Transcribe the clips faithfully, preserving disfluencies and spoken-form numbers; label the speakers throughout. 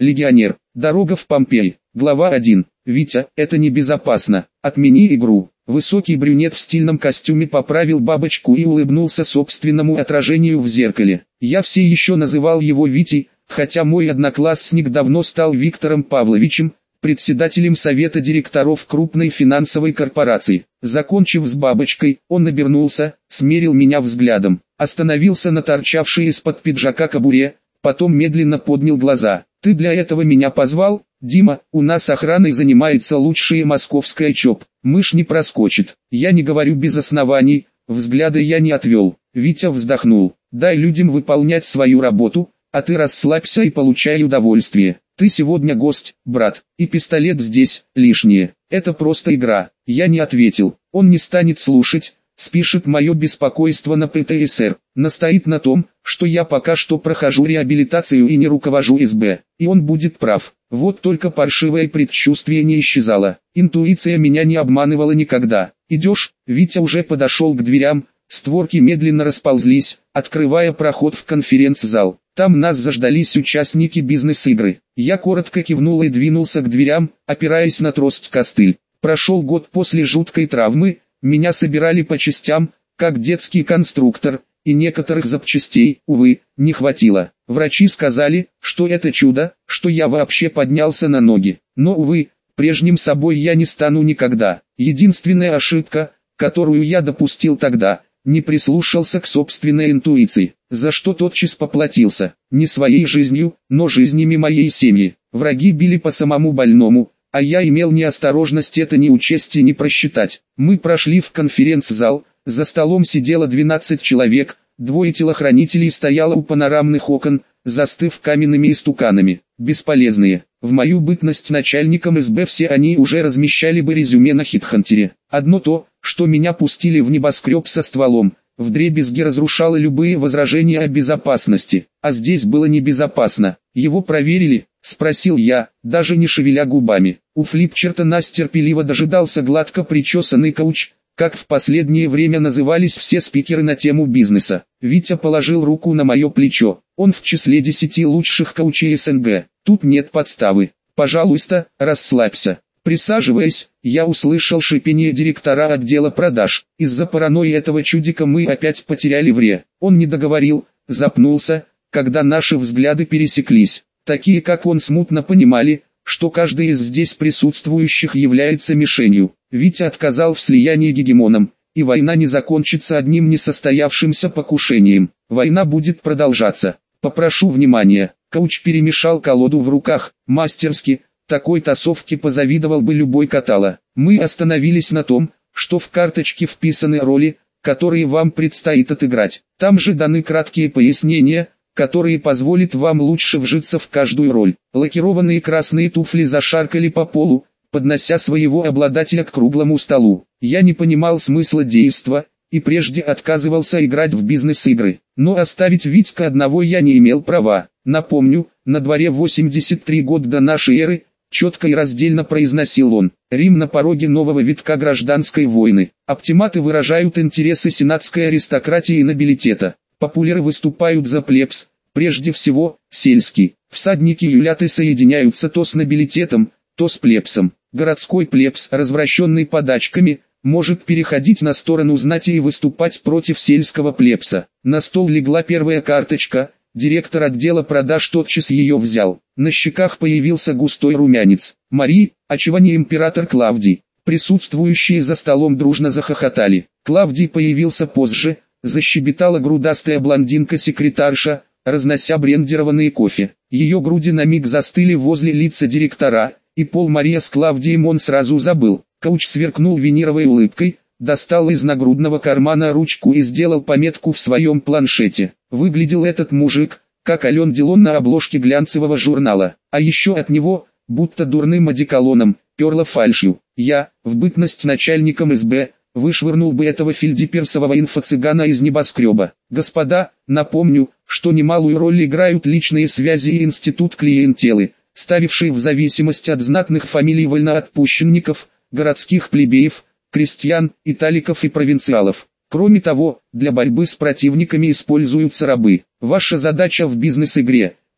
Speaker 1: Легионер. Дорога в Помпеи. Глава один. Витя, это небезопасно. Отмени игру. Высокий брюнет в стильном костюме поправил бабочку и улыбнулся собственному отражению в зеркале. Я все еще называл его Витей, хотя мой одноклассник давно стал Виктором Павловичем, председателем совета директоров крупной финансовой корпорации. Закончив с бабочкой, он обернулся, смерил меня взглядом, остановился на торчавшей из-под пиджака кобуре, потом медленно поднял глаза. «Ты для этого меня позвал? Дима, у нас охраной занимается лучшая московская ЧОП, мышь не проскочит». Я не говорю без оснований, взгляда я не отвел. Витя вздохнул. «Дай людям выполнять свою работу, а ты расслабься и получай удовольствие. Ты сегодня гость, брат, и пистолет здесь лишнее. Это просто игра». Я не ответил. Он не станет слушать, спишет мое беспокойство на ПТСР, настоит на том, что я пока что прохожу реабилитацию и не руковожу СБ, и он будет прав. Вот только паршивое предчувствие не исчезало, интуиция меня не обманывала никогда. «Идешь?» Витя уже подошел к дверям, створки медленно расползлись, открывая проход в конференц-зал. Там нас заждались участники бизнес-игры. Я коротко кивнул и двинулся к дверям, опираясь на трость-костыль. Прошел год после жуткой травмы, меня собирали по частям, как детский конструктор, и некоторых запчастей, увы, не хватило. Врачи сказали, что это чудо, что я вообще поднялся на ноги. Но, увы, прежним собой я не стану никогда. Единственная ошибка, которую я допустил тогда, не прислушался к собственной интуиции, за что тотчас поплатился, не своей жизнью, но жизнями моей семьи. Враги били по самому больному, а я имел неосторожность это не учесть и не просчитать. Мы прошли в конференц-зал, за столом сидело двенадцать человек, двое телохранителей стояло у панорамных окон, застыв каменными истуканами, бесполезные. В мою бытность начальником СБ все они уже размещали бы резюме на Хитхантере. Одно то, что меня пустили в небоскреб со стволом, вдребезги разрушало любые возражения о безопасности, а здесь было небезопасно. «Его проверили?» — спросил я, даже не шевеля губами. У флипчарта нас терпеливо дожидался гладко причесанный кауч, как в последнее время назывались все спикеры на тему бизнеса. Витя положил руку на мое плечо. Он в числе десяти лучших коучей СНГ. Тут нет подставы. Пожалуйста, расслабься. Присаживаясь, я услышал шипение директора отдела продаж. Из-за паранойи этого чудика мы опять потеряли вре. Он не договорил, запнулся, когда наши взгляды пересеклись. Такие как он смутно понимали, что каждый из здесь присутствующих является мишенью. Витя отказал в слиянии гегемоном, и война не закончится одним несостоявшимся покушением. Война будет продолжаться. Попрошу внимания. Коуч перемешал колоду в руках, мастерски, такой тасовке позавидовал бы любой катала. Мы остановились на том, что в карточке вписаны роли, которые вам предстоит отыграть. Там же даны краткие пояснения, которые позволят вам лучше вжиться в каждую роль. Лакированные красные туфли зашаркали по полу, поднося своего обладателя к круглому столу. Я не понимал смысла действа, и прежде отказывался играть в бизнес-игры. Но оставить Витька одного я не имел права. Напомню, на дворе восемьдесят три года до нашей эры, четко и раздельно произносил он. Рим на пороге нового витка гражданской войны. Оптиматы выражают интересы сенатской аристократии и нобилитета. Популяры выступают за плебс, прежде всего, сельский. Всадники юляты соединяются то с нобилитетом, то с плебсом. Городской плебс, развращенный подачками, может переходить на сторону знати и выступать против сельского плебса. На стол легла первая карточка, директор отдела продаж тотчас ее взял. На щеках появился густой румянец. «Мари, а чего не император Клавдий?» Присутствующие за столом дружно захохотали. Клавдий появился позже, защебетала грудастая блондинка-секретарша, разнося брендированные кофе. Ее груди на миг застыли возле лица директора, и Пол Мария с Клавдием он сразу забыл. Коуч сверкнул винировой улыбкой, достал из нагрудного кармана ручку и сделал пометку в своем планшете. Выглядел этот мужик, как Ален Делон на обложке глянцевого журнала, а еще от него, будто дурным одеколоном, перло фальшью. Я, в бытность начальником СБ, вышвырнул бы этого фельдеперсового инфо-цыгана из небоскреба. Господа, напомню, что немалую роль играют личные связи и институт клиентелы, ставивший в зависимость от знатных фамилий вольноотпущенников, городских плебеев, крестьян, италиков и провинциалов. Кроме того, для борьбы с противниками используются рабы. Ваша задача в бизнес-игре –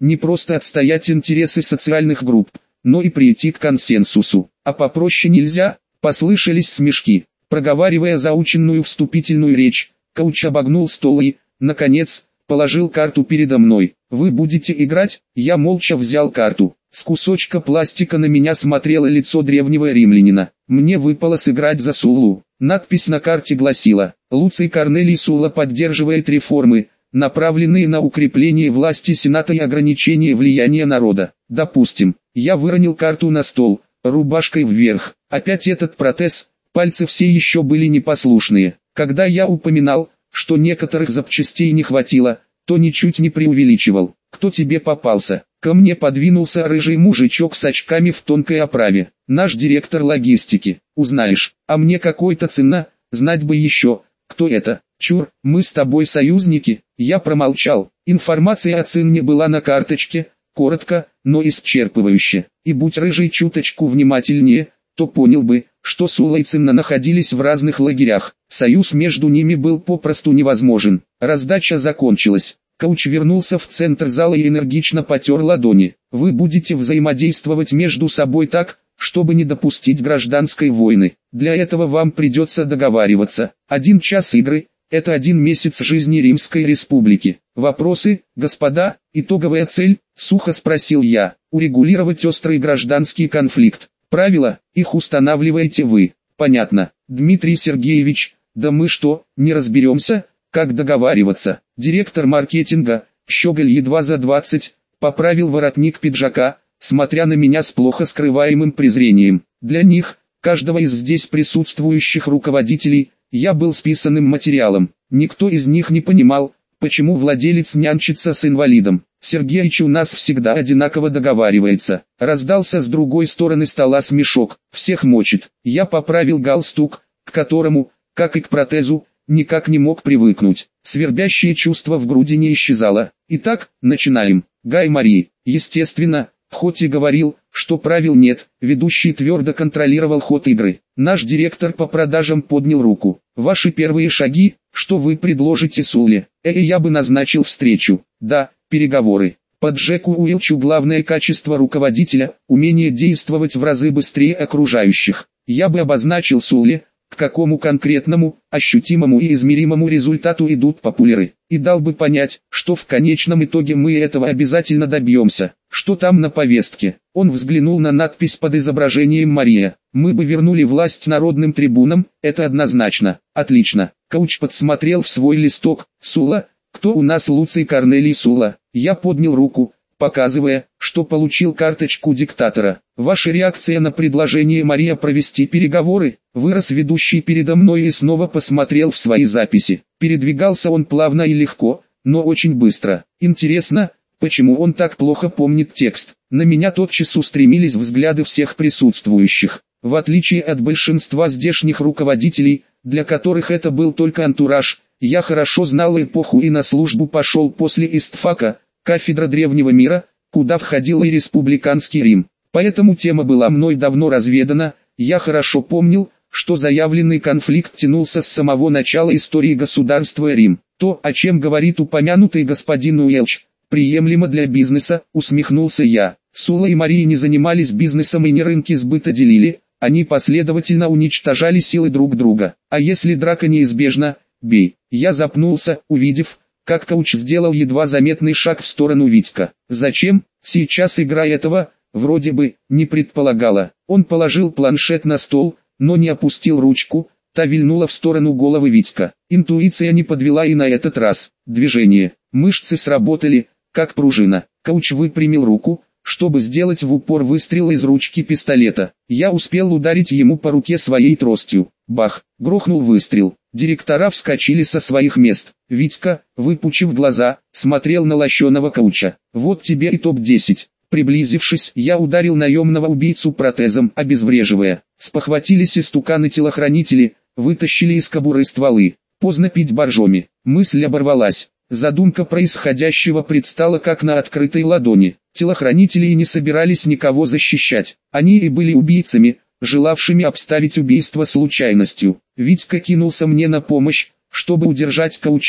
Speaker 1: не просто отстоять интересы социальных групп, но и прийти к консенсусу. А попроще нельзя? Послышались смешки. Проговаривая заученную вступительную речь, коуч обогнул стол и, наконец, положил карту передо мной. «Вы будете играть?» Я молча взял карту. С кусочка пластика на меня смотрело лицо древнего римлянина. Мне выпало сыграть за Суллу. Надпись на карте гласила: «Луций Корнелий Сулла поддерживает реформы, направленные на укрепление власти Сената и ограничение влияния народа». Допустим. Я выронил карту на стол, рубашкой вверх. Опять этот протез, пальцы все еще были непослушные. Когда я упоминал, что некоторых запчастей не хватило, то ничуть не преувеличивал. «Кто тебе попался?» Ко мне подвинулся рыжий мужичок с очками в тонкой оправе. «Наш директор логистики. Узнаешь. А мне какой-то цена, знать бы еще, кто это». «Чур, мы с тобой союзники». Я промолчал. Информация о цене была на карточке, коротко, но исчерпывающе. И будь рыжий чуточку внимательнее, то понял бы, что Сулла и Цинна находились в разных лагерях. Союз между ними был попросту невозможен. Раздача закончилась. Коуч вернулся в центр зала и энергично потер ладони. «Вы будете взаимодействовать между собой так, чтобы не допустить гражданской войны. Для этого вам придется договариваться. Один час игры – это один месяц жизни Римской Республики. Вопросы, господа?» «Итоговая цель?» – сухо спросил я. «Урегулировать острый гражданский конфликт. Правила, их устанавливаете вы». «Понятно. Дмитрий Сергеевич, да мы что, не разберемся, как договариваться?» Директор маркетинга, щеголь едва за двадцать, поправил воротник пиджака, смотря на меня с плохо скрываемым презрением. Для них, каждого из здесь присутствующих руководителей, я был списанным материалом. Никто из них не понимал, почему владелец нянчится с инвалидом. «Сергеич у нас всегда одинаково договаривается». Раздался с другой стороны стола смешок. «Всех мочит». Я поправил галстук, к которому, как и к протезу, никак не мог привыкнуть. Свербящее чувство в груди не исчезало. «Итак, начинаем. Гай Марии». Естественно, хоть и говорил, что правил нет, ведущий твердо контролировал ход игры. Наш директор по продажам поднял руку. «Ваши первые шаги, что вы предложите Сулле?» «Э, я бы назначил встречу». «Да, переговоры». Под Джеку Уилчу главное качество руководителя – умение действовать в разы быстрее окружающих. Я бы обозначил Сулле, к какому конкретному, ощутимому и измеримому результату идут популяры, и дал бы понять, что в конечном итоге мы этого обязательно добьемся. Что там на повестке? Он взглянул на надпись под изображением Мария. «Мы бы вернули власть народным трибунам, это однозначно». «Отлично». Коуч подсмотрел в свой листок. «Сулла? Кто у нас Луций Корнелий Сулла?» Я поднял руку, показывая, что получил карточку диктатора. «Ваша реакция на предложение Мария провести переговоры?» Вырос ведущий передо мной и снова посмотрел в свои записи. Передвигался он плавно и легко, но очень быстро. Интересно, почему он так плохо помнит текст? На меня тотчас устремились взгляды всех присутствующих. В отличие от большинства здешних руководителей, для которых это был только антураж, я хорошо знал эпоху и на службу пошел после истфака, кафедра древнего мира, куда входил и республиканский Рим. Поэтому тема была мной давно разведана. Я хорошо помнил, что заявленный конфликт тянулся с самого начала истории государства Рим. То, о чем говорит упомянутый господин Уэлч, приемлемо для бизнеса, усмехнулся я. Сулла и Мария не занимались бизнесом и не рынки сбыта делили, они последовательно уничтожали силы друг друга. А если драка неизбежна, бей. Я запнулся, увидев, как Коуч сделал едва заметный шаг в сторону Витька. Зачем? Сейчас игра этого, вроде бы, не предполагала. Он положил планшет на стол, но не опустил ручку, та вильнула в сторону головы Витька. Интуиция не подвела и на этот раз. Движение. Мышцы сработали, как пружина. Коуч выпрямил руку, чтобы сделать в упор выстрел из ручки пистолета. Я успел ударить ему по руке своей тростью. Бах! Грохнул выстрел. Директора вскочили со своих мест. Витька, выпучив глаза, смотрел на лощеного Коуча. «Вот тебе и топ десять». Приблизившись, я ударил наемного убийцу протезом, обезвреживая. Спохватились истуканы-телохранители, вытащили из кобуры стволы. Поздно пить боржоми. Мысль оборвалась. Задумка происходящего предстала как на открытой ладони. Телохранители и не собирались никого защищать. Они и были убийцами, желавшими обставить убийство случайностью. Витька кинулся мне на помощь, чтобы удержать Коуча.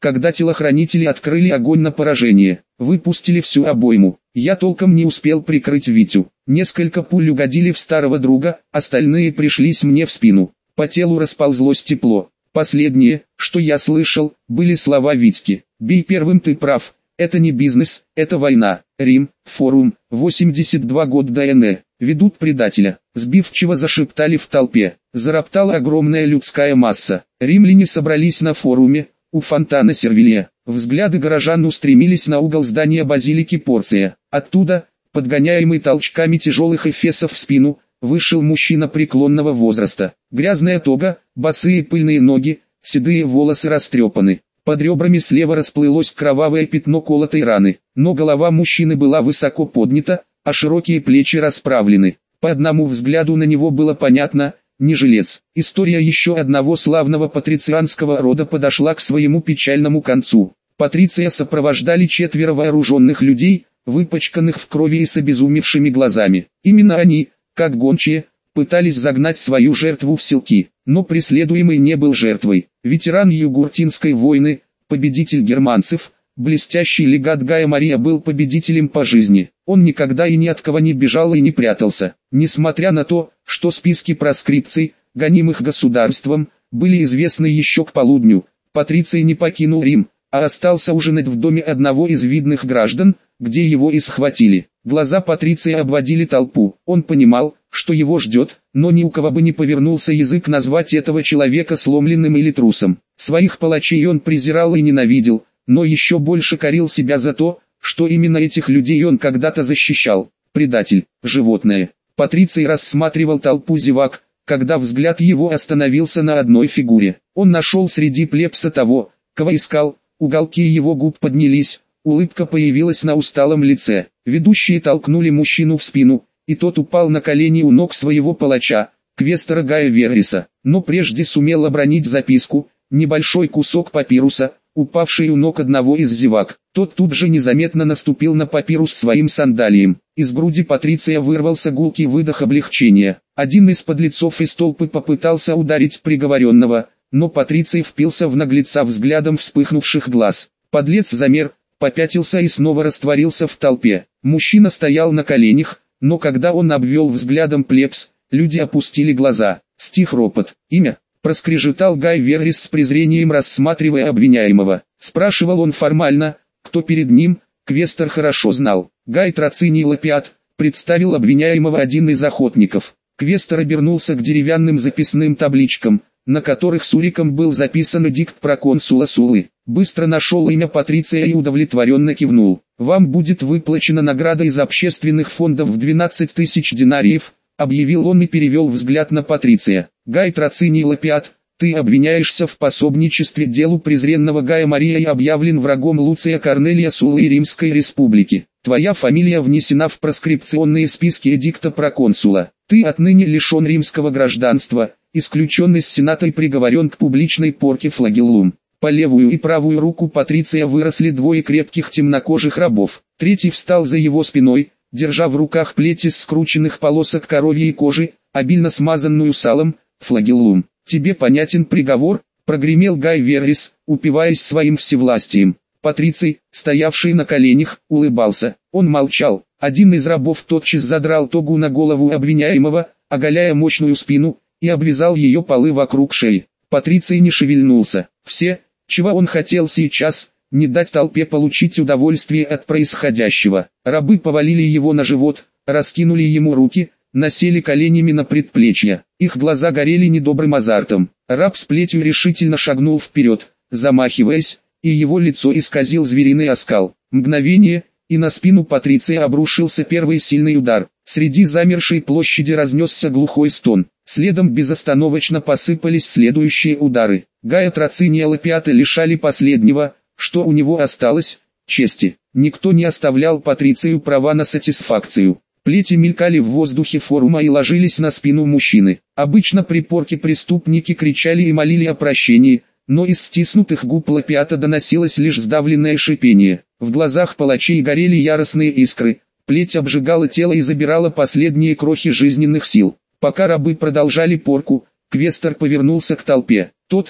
Speaker 1: когда телохранители открыли огонь на поражение, выпустили всю обойму. Я толком не успел прикрыть Витю. Несколько пуль угодили в старого друга, остальные пришлись мне в спину. По телу расползлось тепло. Последнее, что я слышал, были слова Витьки: «Бей первым, ты прав, это не бизнес, это война». Рим, форум, восемьдесят два года до эн э, ведут предателя. Сбивчиво зашептали в толпе. Зароптала огромная людская масса. Римляне собрались на форуме, у фонтана Сервилия. Взгляды горожан устремились на угол здания базилики Порция. Оттуда, подгоняемый толчками тяжелых эфесов в спину, вышел мужчина преклонного возраста. Грязная тога, босые пыльные ноги, седые волосы растрепаны. Под ребрами слева расплылось кровавое пятно колотой раны, но голова мужчины была высоко поднята, а широкие плечи расправлены. По одному взгляду на него было понятно: не жилец. История еще одного славного патрицианского рода подошла к своему печальному концу. Патриция сопровождали четверо вооруженных людей, выпачканных в крови и с обезумевшими глазами. Именно они, как гончие, пытались загнать свою жертву в селки, но преследуемый не был жертвой. Ветеран Югуртинской войны, победитель германцев, блестящий легат Гая Мария был победителем по жизни. Он никогда и ни от кого не бежал и не прятался. Несмотря на то, что списки проскрипций, гонимых государством, были известны еще к полудню, Патриций не покинул Рим, а остался ужинать в доме одного из видных граждан, где его и схватили. Глаза Патриция обводили толпу. Он понимал, что его ждет, но ни у кого бы не повернулся язык назвать этого человека сломленным или трусом. Своих палачей он презирал и ненавидел, но еще больше корил себя за то, что именно этих людей он когда-то защищал. Предатель, животное. Патриций рассматривал толпу зевак, когда взгляд его остановился на одной фигуре. Он нашел среди плебса того, кого искал, уголки его губ поднялись, улыбка появилась на усталом лице. Ведущие толкнули мужчину в спину, и тот упал на колени у ног своего палача, квестора Гая Верриса, но прежде сумел обронить записку, небольшой кусок папируса, упавший у ног одного из зевак. Тот тут же незаметно наступил на папирус своим сандалием. Из груди Патриция вырвался гулкий выдох облегчения. Один из подлецов из толпы попытался ударить приговоренного, но Патриций впился в наглеца взглядом вспыхнувших глаз. Подлец замер, попятился и снова растворился в толпе. Мужчина стоял на коленях, но когда он обвел взглядом плебс, люди опустили глаза. Стих ропот. «Имя?» — проскрежетал Гай Веррис с презрением, рассматривая обвиняемого. Спрашивал он формально, кто перед ним, квестор хорошо знал. Гай Трациний Лапиат, представил обвиняемого один из охотников. Квестор обернулся к деревянным записным табличкам, на которых суриком был записан эдикт проконсула Сулы. Быстро нашел имя Патриция и удовлетворенно кивнул. «Вам будет выплачена награда из общественных фондов в двенадцать тысяч динариев», объявил он и перевел взгляд на Патриция. «Гай Трациний Лапиат, ты обвиняешься в пособничестве делу презренного Гая Мария и объявлен врагом Луция Корнелия Суллы и Римской Республики. Твоя фамилия внесена в проскрипционные списки эдикта проконсула. Ты отныне лишен римского гражданства, исключен из сената и приговорен к публичной порке флагеллум». По левую и правую руку Патриция выросли двое крепких темнокожих рабов. Третий встал за его спиной, держа в руках плеть из скрученных полосок коровьей кожи, обильно смазанную салом, флагеллум. «Тебе понятен приговор?» — прогремел Гай Веррис, упиваясь своим всевластием. Патриций, стоявший на коленях, улыбался. Он молчал. Один из рабов тотчас задрал тогу на голову обвиняемого, оголяя мощную спину, и обвязал ее полы вокруг шеи. Патриций не шевельнулся. Все, чего он хотел сейчас, не дать толпе получить удовольствие от происходящего. Рабы повалили его на живот, раскинули ему руки, насели коленями на предплечья. Их глаза горели недобрым азартом. Раб с плетью решительно шагнул вперед, замахиваясь, и его лицо исказил звериный оскал. Мгновение, и на спину Патриция обрушился первый сильный удар. Среди замершей площади разнесся глухой стон. Следом безостановочно посыпались следующие удары. Гая Трациния Лапиата лишали последнего, что у него осталось, чести. Никто не оставлял Патрицию права на сатисфакцию. Плети мелькали в воздухе форума и ложились на спину мужчины. Обычно при порке преступники кричали и молили о прощении, но из стиснутых губ Лапиата доносилось лишь сдавленное шипение. В глазах палачей горели яростные искры, плеть обжигала тело и забирала последние крохи жизненных сил. Пока рабы продолжали порку, квестор повернулся к толпе. Тот, кто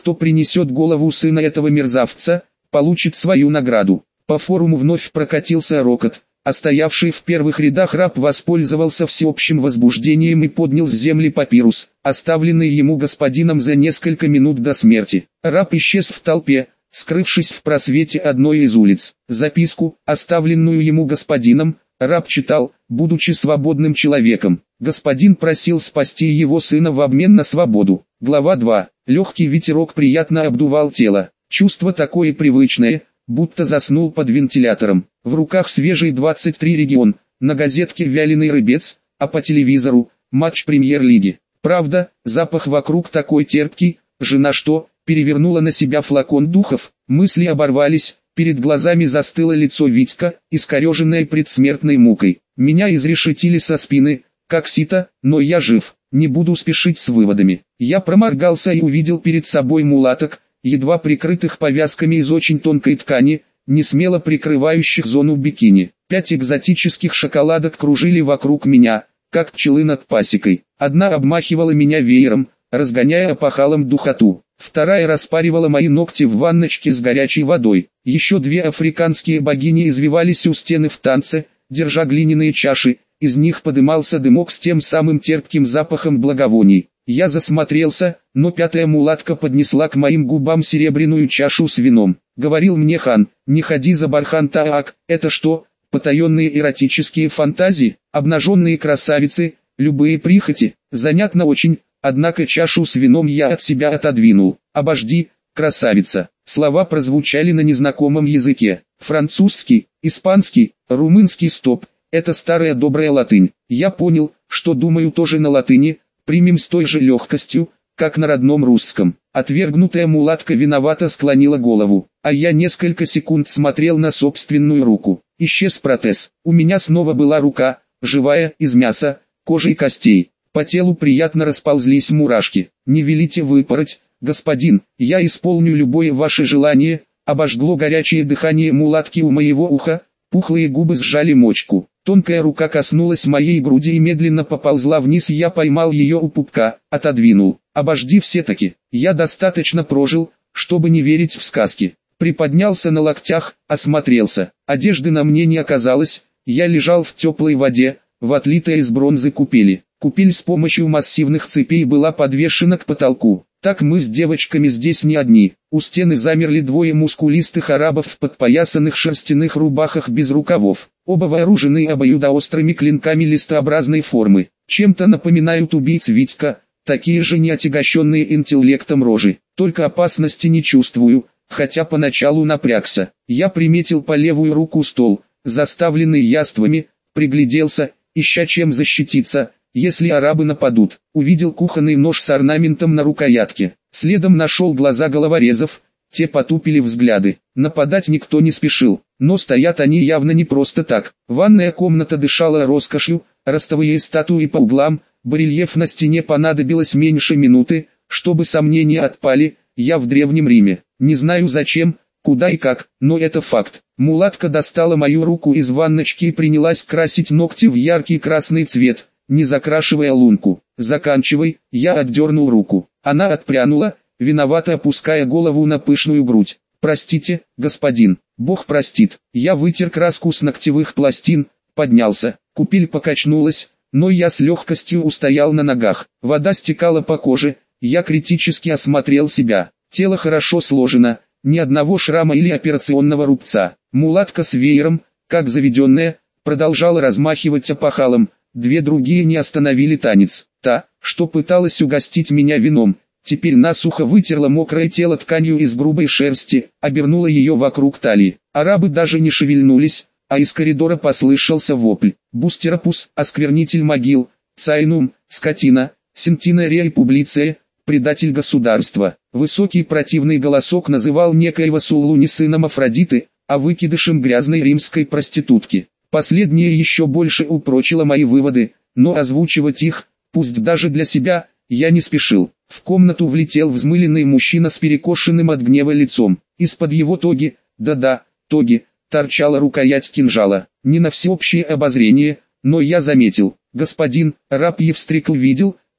Speaker 1: кто принесет голову сына этого мерзавца, получит свою награду. По форуму вновь прокатился рокот, а стоявший в первых рядах раб воспользовался всеобщим возбуждением и поднял с земли папирус, оставленный ему господином за несколько минут до смерти. Раб исчез в толпе, скрывшись в просвете одной из улиц. Записку, оставленную ему господином, раб читал, будучи свободным человеком. Господин просил спасти его сына в обмен на свободу. Глава два. Легкий ветерок приятно обдувал тело. Чувство такое привычное, будто заснул под вентилятором. В руках свежий двадцать три регион, на газетке вяленый рыбец, а по телевизору матч премьер-лиги. Правда, запах вокруг такой терпкий, жена что, перевернула на себя флакон духов, мысли оборвались, перед глазами застыло лицо Витька, искореженное предсмертной мукой. Меня изрешетили со спины, как сито, но я жив, не буду спешить с выводами. Я проморгался и увидел перед собой мулаток, едва прикрытых повязками из очень тонкой ткани, не смело прикрывающих зону бикини. Пять экзотических шоколадок кружили вокруг меня, как пчелы над пасекой. Одна обмахивала меня веером, разгоняя опахалом духоту. Вторая распаривала мои ногти в ванночке с горячей водой. Еще две африканские богини извивались у стены в танце, держа глиняные чаши, из них подымался дымок с тем самым терпким запахом благовоний. Я засмотрелся, но пятая мулатка поднесла к моим губам серебряную чашу с вином. Говорил мне хан, не ходи за бархан Таак, это что, потаенные эротические фантазии, обнаженные красавицы, любые прихоти, занятно очень, однако чашу с вином я от себя отодвинул. Обожди, красавица. Слова прозвучали на незнакомом языке. Французский, испанский, румынский стоп, это старая добрая латынь. Я понял, что думаю тоже на латыни, примем с той же легкостью, как на родном русском. Отвергнутая мулатка виновато склонила голову, а я несколько секунд смотрел на собственную руку. Исчез протез. У меня снова была рука, живая, из мяса, кожи и костей. По телу приятно расползлись мурашки. Не велите выпороть, господин, я исполню любое ваше желание. Обожгло горячее дыхание мулатки у моего уха, пухлые губы сжали мочку. Тонкая рука коснулась моей груди и медленно поползла вниз, я поймал ее у пупка, отодвинул. Обожди все-таки, я достаточно прожил, чтобы не верить в сказки. Приподнялся на локтях, осмотрелся. Одежды на мне не оказалось, я лежал в теплой воде, в отлитой из бронзы купели. Купель с помощью массивных цепей была подвешена к потолку. Так мы с девочками здесь не одни. У стены замерли двое мускулистых арабов в подпоясанных шерстяных рубахах без рукавов. Оба вооружены обоюдоострыми клинками листообразной формы. Чем-то напоминают убийц Витька, такие же неотягощенные интеллектом рожи. Только опасности не чувствую, хотя поначалу напрягся. Я приметил по левую руку стол, заставленный яствами, пригляделся, ища чем защититься, если арабы нападут. Увидел кухонный нож с орнаментом на рукоятке. Следом нашел глаза головорезов, те потупили взгляды. Нападать никто не спешил, но стоят они явно не просто так. Ванная комната дышала роскошью, ростовые статуи по углам, барельеф на стене. Понадобилось меньше минуты, чтобы сомнения отпали. Я в Древнем Риме. Не знаю зачем, куда и как, но это факт. Мулатка достала мою руку из ванночки и принялась красить ногти в яркий красный цвет, не закрашивая лунку. «Заканчивай», я отдернул руку. Она отпрянула, виновато опуская голову на пышную грудь. «Простите, господин, Бог простит». Я вытер краску с ногтевых пластин, поднялся. Купель покачнулась, но я с легкостью устоял на ногах. Вода стекала по коже, я критически осмотрел себя. Тело хорошо сложено, ни одного шрама или операционного рубца. Мулатка с веером, как заведенная, продолжала размахивать опахалом. Две другие не остановили танец. Та, что пыталась угостить меня вином, теперь насухо вытерла мокрое тело тканью из грубой шерсти, обернула ее вокруг талии. Арабы даже не шевельнулись, а из коридора послышался вопль. Бустерапус, осквернитель могил, Цайнум, скотина, Сентинария и Публиция, предатель государства. Высокий противный голосок называл некоего Суллу не сыном Афродиты, а выкидышем грязной римской проститутки. Последнее еще больше упрочило мои выводы, но озвучивать их, пусть даже для себя, я не спешил. В комнату влетел взмыленный мужчина с перекошенным от гнева лицом. Из-под его тоги, да-да, тоги, торчала рукоять кинжала. Не на всеобщее обозрение, но я заметил. Господин, раб Евстрикл видел,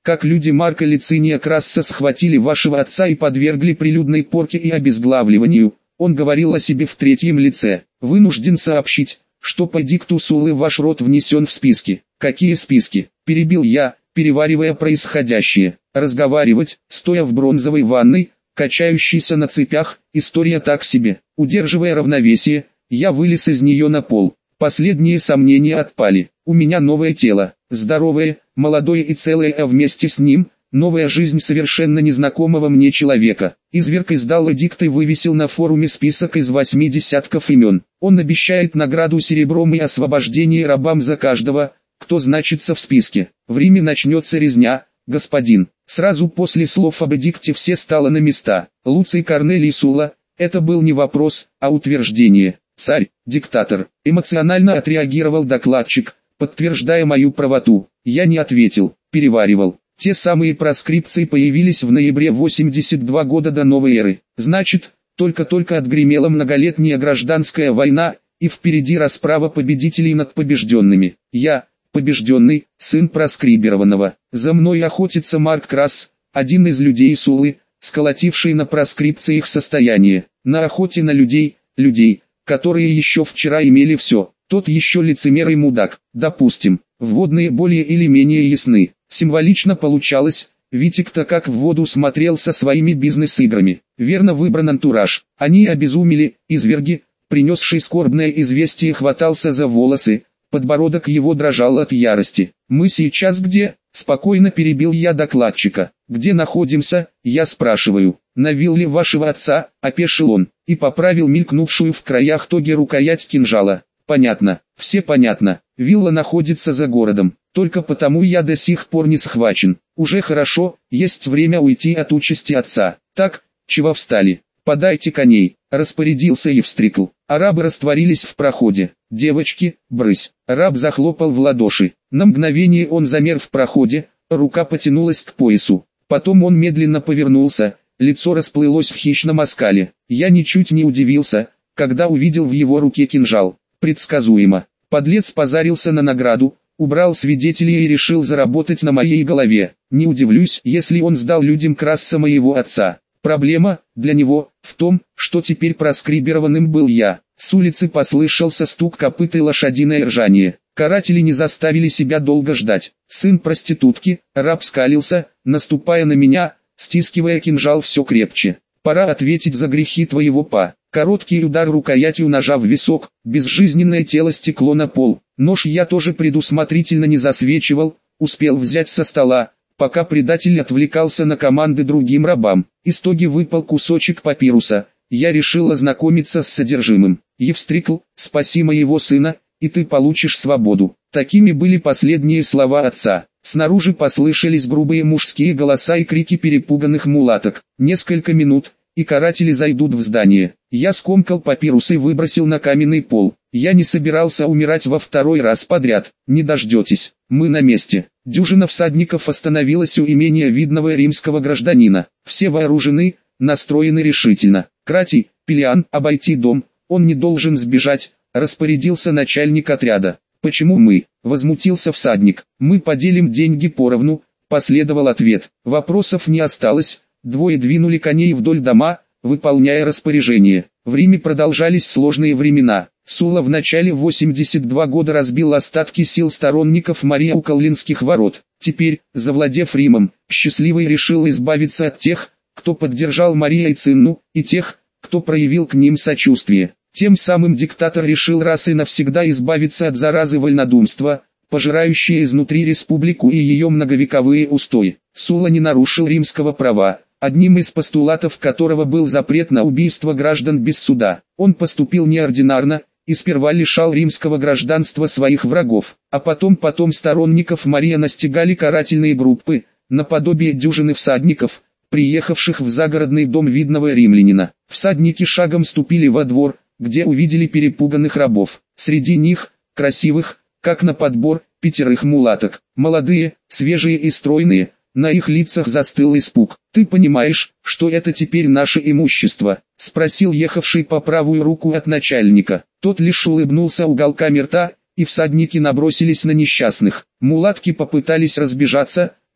Speaker 1: как люди Марка Лициния Красса схватили вашего отца и подвергли прилюдной порке и обезглавливанию. Он говорил о себе в третьем лице. Вынужден сообщить, что по дикту Суллы ваш род внесен в списки. Какие списки? Перебил я, переваривая происходящее. Разговаривать, стоя в бронзовой ванной, качающейся на цепях, история так себе. Удерживая равновесие, я вылез из нее на пол. Последние сомнения отпали. У меня новое тело, здоровое, молодое и целое, а вместе с ним новая жизнь совершенно незнакомого мне человека. Изверг издал эдикт и вывесил на форуме список из восьми десятков имен. Он обещает награду серебром и освобождение рабам за каждого, кто значится в списке. В Риме начнется резня, господин. Сразу после слов об эдикте все стало на места. Луций Корнелий Сулла — это был не вопрос, а утверждение. Царь, диктатор, эмоционально отреагировал докладчик, подтверждая мою правоту. Я не ответил, переваривал. Те самые проскрипции появились в ноябре восемьдесят два года до новой эры. Значит, только-только отгремела многолетняя гражданская война, и впереди расправа победителей над побежденными. Я, побежденный, сын проскрибированного. За мной охотится Марк Красс, один из людей Суллы, сколотивший на проскрипциях состояние. На охоте на людей, людей, которые еще вчера имели все. Тот еще лицемер и мудак. Допустим, вводные более или менее ясны. Символично получалось, Витик-то как в воду смотрел со своими бизнес-играми. Верно выбран антураж. Они обезумели, изверги, принесший скорбное известие, хватался за волосы, подбородок его дрожал от ярости. «Мы сейчас где?» — спокойно перебил я докладчика. «Где находимся?» — я спрашиваю. «На вилле вашего отца», — опешил он, и поправил мелькнувшую в краях тоги рукоять кинжала. «Понятно, все понятно. Вилла находится за городом. Только потому я до сих пор не схвачен. Уже хорошо, есть время уйти от участи отца. Так, чего встали? Подайте коней», — распорядился Евстрикл. Арабы растворились в проходе. «Девочки, брысь!» Раб захлопал в ладоши. На мгновение он замер в проходе, рука потянулась к поясу. Потом он медленно повернулся, лицо расплылось в хищном оскале. Я ничуть не удивился, когда увидел в его руке кинжал. Предсказуемо. Подлец позарился на награду, убрал свидетелей и решил заработать на моей голове. Не удивлюсь, если он сдал людям Красса моего отца. Проблема, для него, в том, что теперь проскрибированным был я. С улицы послышался стук копыт и лошадиное ржание. Каратели не заставили себя долго ждать. Сын проститутки, раб скалился, наступая на меня, стискивая кинжал все крепче. «Пора ответить за грехи твоего па». Короткий удар рукоятью ножа в висок, безжизненное тело стекло на пол. Нож я тоже предусмотрительно не засвечивал, успел взять со стола, пока предатель отвлекался на команды другим рабам. Из тоги выпал кусочек папируса. Я решил ознакомиться с содержимым. «Евстрикл, спаси моего сына, и ты получишь свободу». Такими были последние слова отца. Снаружи послышались грубые мужские голоса и крики перепуганных мулаток. Несколько минут, и каратели зайдут в здание. Я скомкал папирус и выбросил на каменный пол. Я не собирался умирать во второй раз подряд. Не дождетесь. Мы на месте. Дюжина всадников остановилась у имения видного римского гражданина. Все вооружены, настроены решительно. «Кратий, Пелиан, обойти дом, он не должен сбежать», — распорядился начальник отряда. «Почему мы?» — возмутился всадник. «Мы поделим деньги поровну», — последовал ответ. Вопросов не осталось. Двое двинули коней вдоль дома, выполняя распоряжение. В Риме продолжались сложные времена. Сулла в начале восемьдесят два года разбил остатки сил сторонников Марии у Коллинских ворот. Теперь, завладев Римом, счастливый решил избавиться от тех, кто поддержал Марию и Цинну, и тех, кто проявил к ним сочувствие. Тем самым диктатор решил раз и навсегда избавиться от заразы вольнодумства, пожирающей изнутри республику и ее многовековые устои. Сулла не нарушил римского права, одним из постулатов которого был запрет на убийство граждан без суда. Он поступил неординарно, и сперва лишал римского гражданства своих врагов, а потом потом сторонников Марии настигали карательные группы, наподобие дюжины всадников, приехавших в загородный дом видного римлянина. Всадники шагом ступили во двор, где увидели перепуганных рабов. Среди них, красивых, как на подбор, пятерых мулаток, молодые, свежие и стройные. На их лицах застыл испуг. «Ты понимаешь, что это теперь наше имущество?» — спросил ехавший по правую руку от начальника. Тот лишь улыбнулся уголками рта, и всадники набросились на несчастных. Мулатки попытались разбежаться,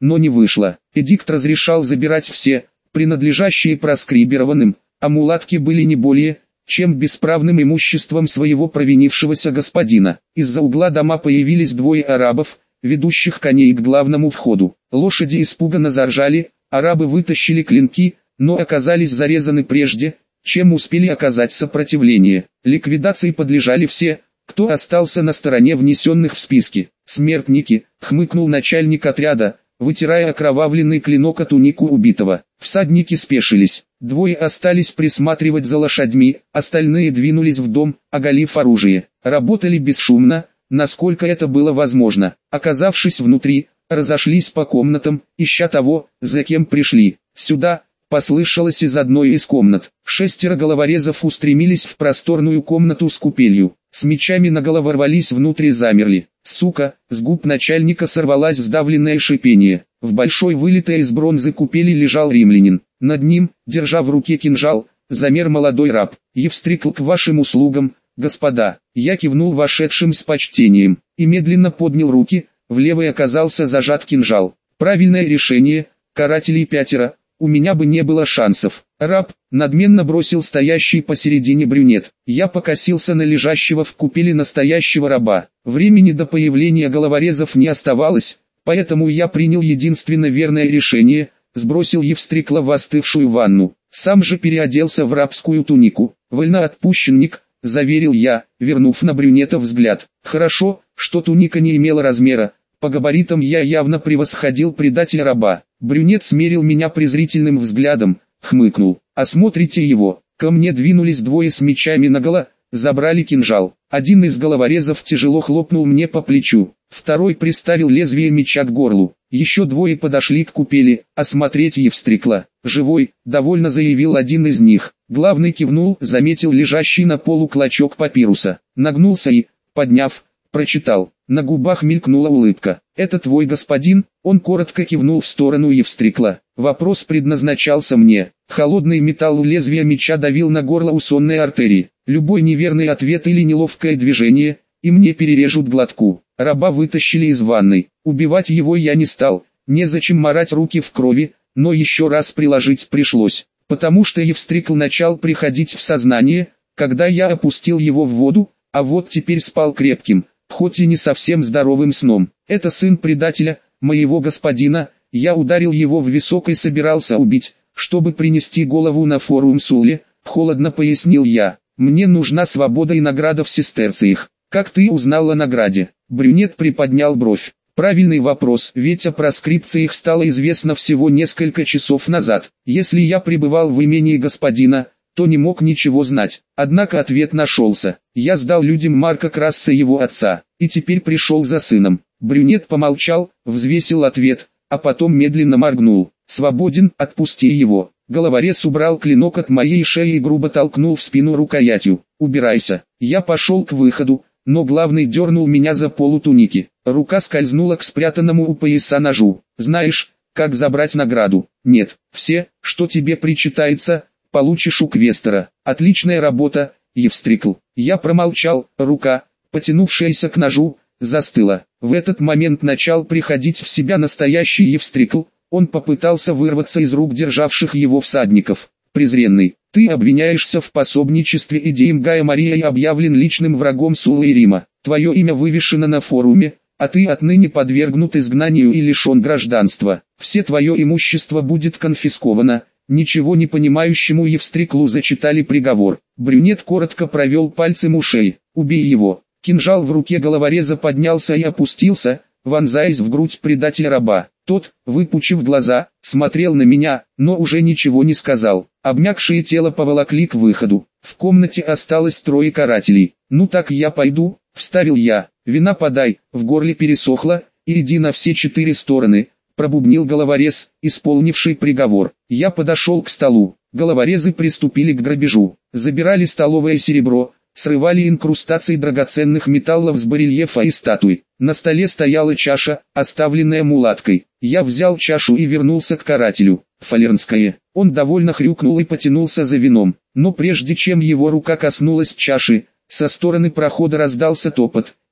Speaker 1: но не вышло. Эдикт разрешал забирать все, принадлежащие проскрибированным, а мулатки были не более, чем бесправным имуществом своего провинившегося господина. Из-за угла дома появились двое арабов, ведущих коней к главному входу. Лошади испуганно заржали, арабы вытащили клинки, но оказались зарезаны прежде, чем успели оказать сопротивление. Ликвидации подлежали все, кто остался на стороне внесенных в списки. «Смертники», — хмыкнул начальник отряда, вытирая окровавленный клинок о тунику убитого. Всадники спешились. Двое остались присматривать за лошадьми, остальные двинулись в дом, оголив оружие. Работали бесшумно, насколько это было возможно. Оказавшись внутри, разошлись по комнатам, ища того, за кем пришли. «Сюда!» — послышалось из одной из комнат. Шестеро головорезов устремились в просторную комнату с купелью. С мечами наголо рвались внутрь и замерли. «Сука!» — с губ начальника сорвалось сдавленное шипение. В большой вылитой из бронзы купели лежал римлянин. Над ним, держа в руке кинжал, замер молодой раб. «Евстрикл к вашим услугам, господа!» Я кивнул вошедшим с почтением и медленно поднял руки, в левой оказался зажат кинжал. Правильное решение, карателей пятеро, у меня бы не было шансов. Раб, надменно бросил стоящий посередине брюнет. Я покосился на лежащего в купели настоящего раба. Времени до появления головорезов не оставалось, поэтому я принял единственно верное решение, сбросил Евстрикла в остывшую ванну. Сам же переоделся в рабскую тунику. «Вольноотпущенник», — заверил я, вернув на брюнета взгляд. Хорошо, что туника не имела размера, по габаритам я явно превосходил предателя раба. Брюнет смерил меня презрительным взглядом, хмыкнул. «Осмотрите его». Ко мне двинулись двое с мечами наголо, забрали кинжал. Один из головорезов тяжело хлопнул мне по плечу, второй приставил лезвие меча к горлу. Еще двое подошли к купели, осмотреть Евстрикла. «Живой», — довольно заявил один из них. Главный кивнул, заметил лежащий на полу клочок папируса. Нагнулся и, подняв, прочитал. На губах мелькнула улыбка. «Это твой господин?» Он коротко кивнул в сторону Евстрикла. Вопрос предназначался мне. Холодный металл лезвия меча давил на горло у сонной артерии. Любой неверный ответ или неловкое движение, и мне перережут глотку. Раба вытащили из ванной. Убивать его я не стал. Незачем марать руки в крови, но еще раз приложить пришлось. Потому что Евстрикл начал приходить в сознание, когда я опустил его в воду, а вот теперь спал крепким, хоть и не совсем здоровым сном. «Это сын предателя, моего господина», я ударил его в висок и собирался убить, чтобы принести голову на форум Сулле, холодно пояснил я. «Мне нужна свобода и награда в сестерциях». «Как ты узнал о награде?» Брюнет приподнял бровь. Правильный вопрос, ведь о проскрипциях стало известно всего несколько часов назад. Если я пребывал в имении господина, то не мог ничего знать. Однако ответ нашелся. Я сдал людям Марка Красса его отца, и теперь пришел за сыном. Брюнет помолчал, взвесил ответ, а потом медленно моргнул. «Свободен, отпусти его». Головорез убрал клинок от моей шеи и грубо толкнул в спину рукоятью. «Убирайся». Я пошел к выходу, но главный дернул меня за полу туники. Рука скользнула к спрятанному у пояса ножу. «Знаешь, как забрать награду?» «Нет, все, что тебе причитается, получишь у квестера». «Отличная работа, Евстрикл». Я промолчал, рука, потянувшаяся к ножу, застыла. В этот момент начал приходить в себя настоящий Евстрикл. Он попытался вырваться из рук державших его всадников. «Презренный, ты обвиняешься в пособничестве идеям Гая Мария и объявлен личным врагом Суллы и Рима. Твое имя вывешено на форуме, а ты отныне подвергнут изгнанию и лишен гражданства. Все твое имущество будет конфисковано». Ничего не понимающему Евстриклу зачитали приговор. Брюнет коротко провел пальцем у шеи. «Убей его». Кинжал в руке головореза поднялся и опустился, вонзаясь в грудь предателя раба. Тот, выпучив глаза, смотрел на меня, но уже ничего не сказал. Обмякшее тело поволокли к выходу. В комнате осталось трое карателей. «Ну так я пойду», — вставил я. «Вина подай», в горле пересохло, «и иди на все четыре стороны», — пробубнил головорез, исполнивший приговор. Я подошел к столу. Головорезы приступили к грабежу. Забирали столовое серебро, срывали инкрустации драгоценных металлов с барельефа и статуй. На столе стояла чаша, оставленная мулаткой. Я взял чашу и вернулся к карателю. «Фалернское». Он довольно хрюкнул и потянулся за вином. Но прежде чем его рука коснулась чаши, со стороны прохода раздался топот,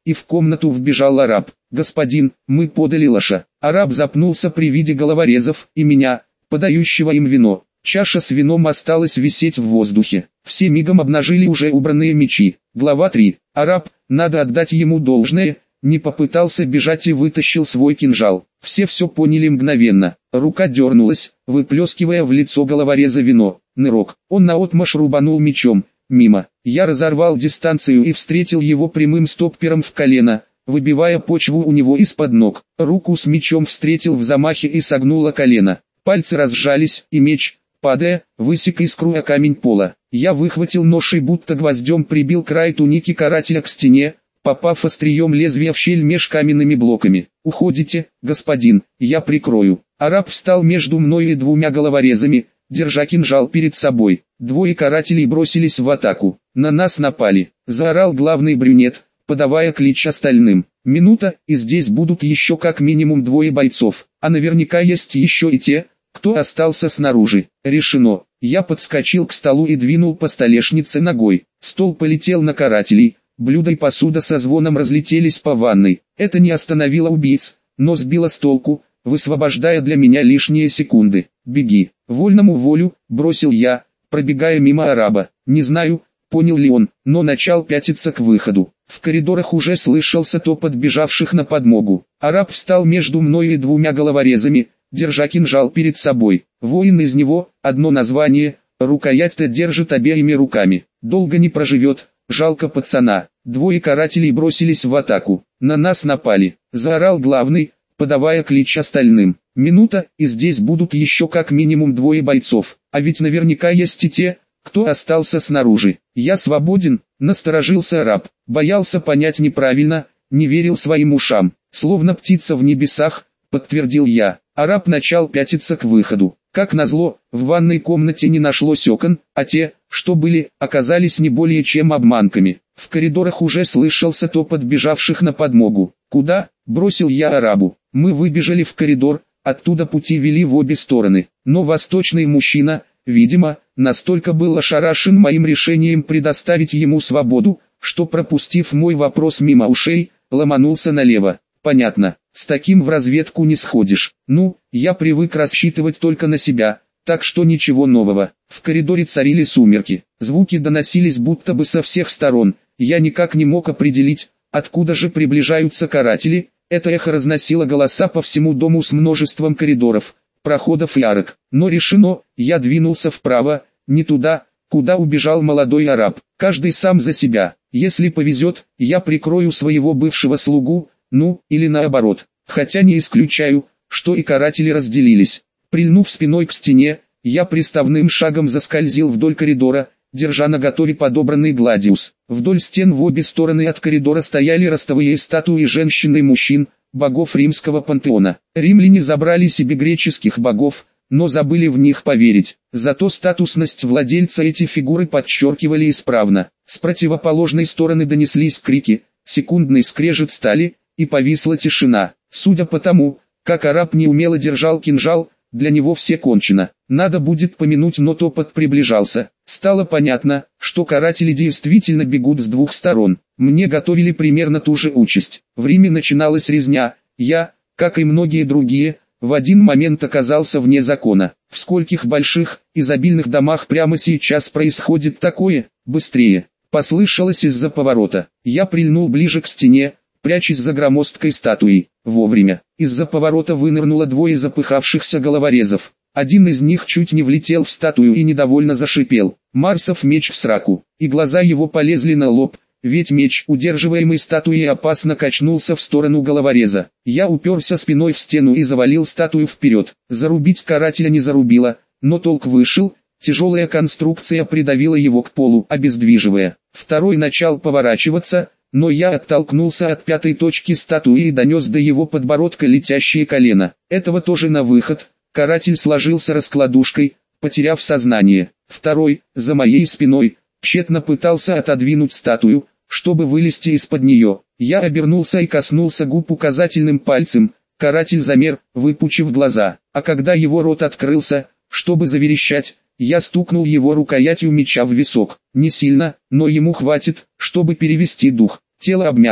Speaker 1: и в комнату вбежал араб. «Господин, мы подали лоша». Араб запнулся при виде головорезов и меня, подающего им вино. Чаша с вином осталась висеть в воздухе. Все мигом обнажили уже убранные мечи. Глава три. Араб, надо отдать ему должное, не попытался бежать и вытащил свой кинжал. Все все поняли мгновенно. Рука дернулась, выплескивая в лицо головореза вино. Нырок. Он наотмашь рубанул мечом. Мимо. Я разорвал дистанцию и встретил его прямым стоппером в колено, выбивая почву у него из-под ног. Руку с мечом встретил в замахе и согнуло колено. Пальцы разжались, и меч, падая, высек искру о камень пола. Я выхватил нож и будто гвоздем прибил край туники карателя к стене, попав острием лезвия в щель меж каменными блоками. «Уходите, господин, я прикрою». Араб встал между мной и двумя головорезами, держа кинжал перед собой. Двое карателей бросились в атаку. На нас напали. Заорал главный брюнет, подавая клич остальным. Минута, и здесь будут еще как минимум двое бойцов, а наверняка есть еще и те, кто остался снаружи. Решено. Я подскочил к столу и двинул по столешнице ногой. Стол полетел на карателей. Блюда и посуда со звоном разлетелись по ванной. Это не остановило убийц, но сбило с толку, высвобождая для меня лишние секунды. «Беги, вольному волю», — бросил я, пробегая мимо араба. Не знаю, понял ли он, но начал пятиться к выходу. В коридорах уже слышался топот бежавших на подмогу. Араб встал между мной и двумя головорезами, держа кинжал перед собой. Воин из него, одно название, рукоять-то держит обеими руками. Долго не проживет, жалко пацана. Двое карателей бросились в атаку. На нас напали. Заорал главный, подавая клич остальным. Минута, и здесь будут еще как минимум двое бойцов. А ведь наверняка есть и те, кто остался снаружи. Я свободен, насторожился араб. Боялся понять неправильно, не верил своим ушам. Словно птица в небесах, подтвердил я. Араб начал пятиться к выходу. Как назло, в ванной комнате не нашлось окон, а те, что были, оказались не более чем обманками. В коридорах уже слышался топот бежавших на подмогу. «Куда?» – бросил я арабу. Мы выбежали в коридор, оттуда пути вели в обе стороны. Но восточный мужчина, видимо, настолько был ошарашен моим решением предоставить ему свободу, что, пропустив мой вопрос мимо ушей, ломанулся налево. Понятно, с таким в разведку не сходишь. Ну, я привык рассчитывать только на себя, так что ничего нового. В коридоре царили сумерки, звуки доносились будто бы со всех сторон. Я никак не мог определить, откуда же приближаются каратели. Это эхо разносило голоса по всему дому с множеством коридоров, проходов и арок. Но решено, я двинулся вправо, не туда, куда убежал молодой араб. Каждый сам за себя. Если повезет, я прикрою своего бывшего слугу, ну, или наоборот. Хотя не исключаю, что и каратели разделились. Прильнув спиной к стене, я приставным шагом заскользил вдоль коридора, держа наготове подобранный гладиус. Вдоль стен в обе стороны от коридора стояли ростовые статуи женщин и мужчин, богов римского пантеона. Римляне забрали себе греческих богов, но забыли в них поверить. Зато статусность владельца эти фигуры подчеркивали исправно. С противоположной стороны донеслись крики, секундный скрежет стали, и повисла тишина. Судя по тому, как араб неумело держал кинжал, для него все кончено. Надо будет помянуть, но топот приближался. Стало понятно, что каратели действительно бегут с двух сторон. Мне готовили примерно ту же участь. В Риме начиналась резня. Я, как и многие другие, в один момент оказался вне закона. В скольких больших, изобильных домах прямо сейчас происходит такое? Быстрее! Послышалось из-за поворота. Я прильнул ближе к стене, прячась за громоздкой статуей. Вовремя. Из-за поворота вынырнуло двое запыхавшихся головорезов. Один из них чуть не влетел в статую и недовольно зашипел. Марсов меч в сраку, и глаза его полезли на лоб, ведь меч, удерживаемый статуей, опасно качнулся в сторону головореза. Я уперся спиной в стену и завалил статую вперед. Зарубить карателя не зарубило, но толк вышел, тяжелая конструкция придавила его к полу, обездвиживая. Второй начал поворачиваться, но я оттолкнулся от пятой точки статуи и донес до его подбородка летящее колено. Этого тоже на выход. Каратель сложился раскладушкой, потеряв сознание. Второй, за моей спиной, тщетно пытался отодвинуть статую, чтобы вылезти из-под нее. Я обернулся и коснулся губ указательным пальцем. Каратель замер, выпучив глаза. А когда его рот открылся, чтобы заверещать, я стукнул его рукоятью меча в висок. Не сильно, но ему хватит, чтобы перевести дух. Тело обмякло.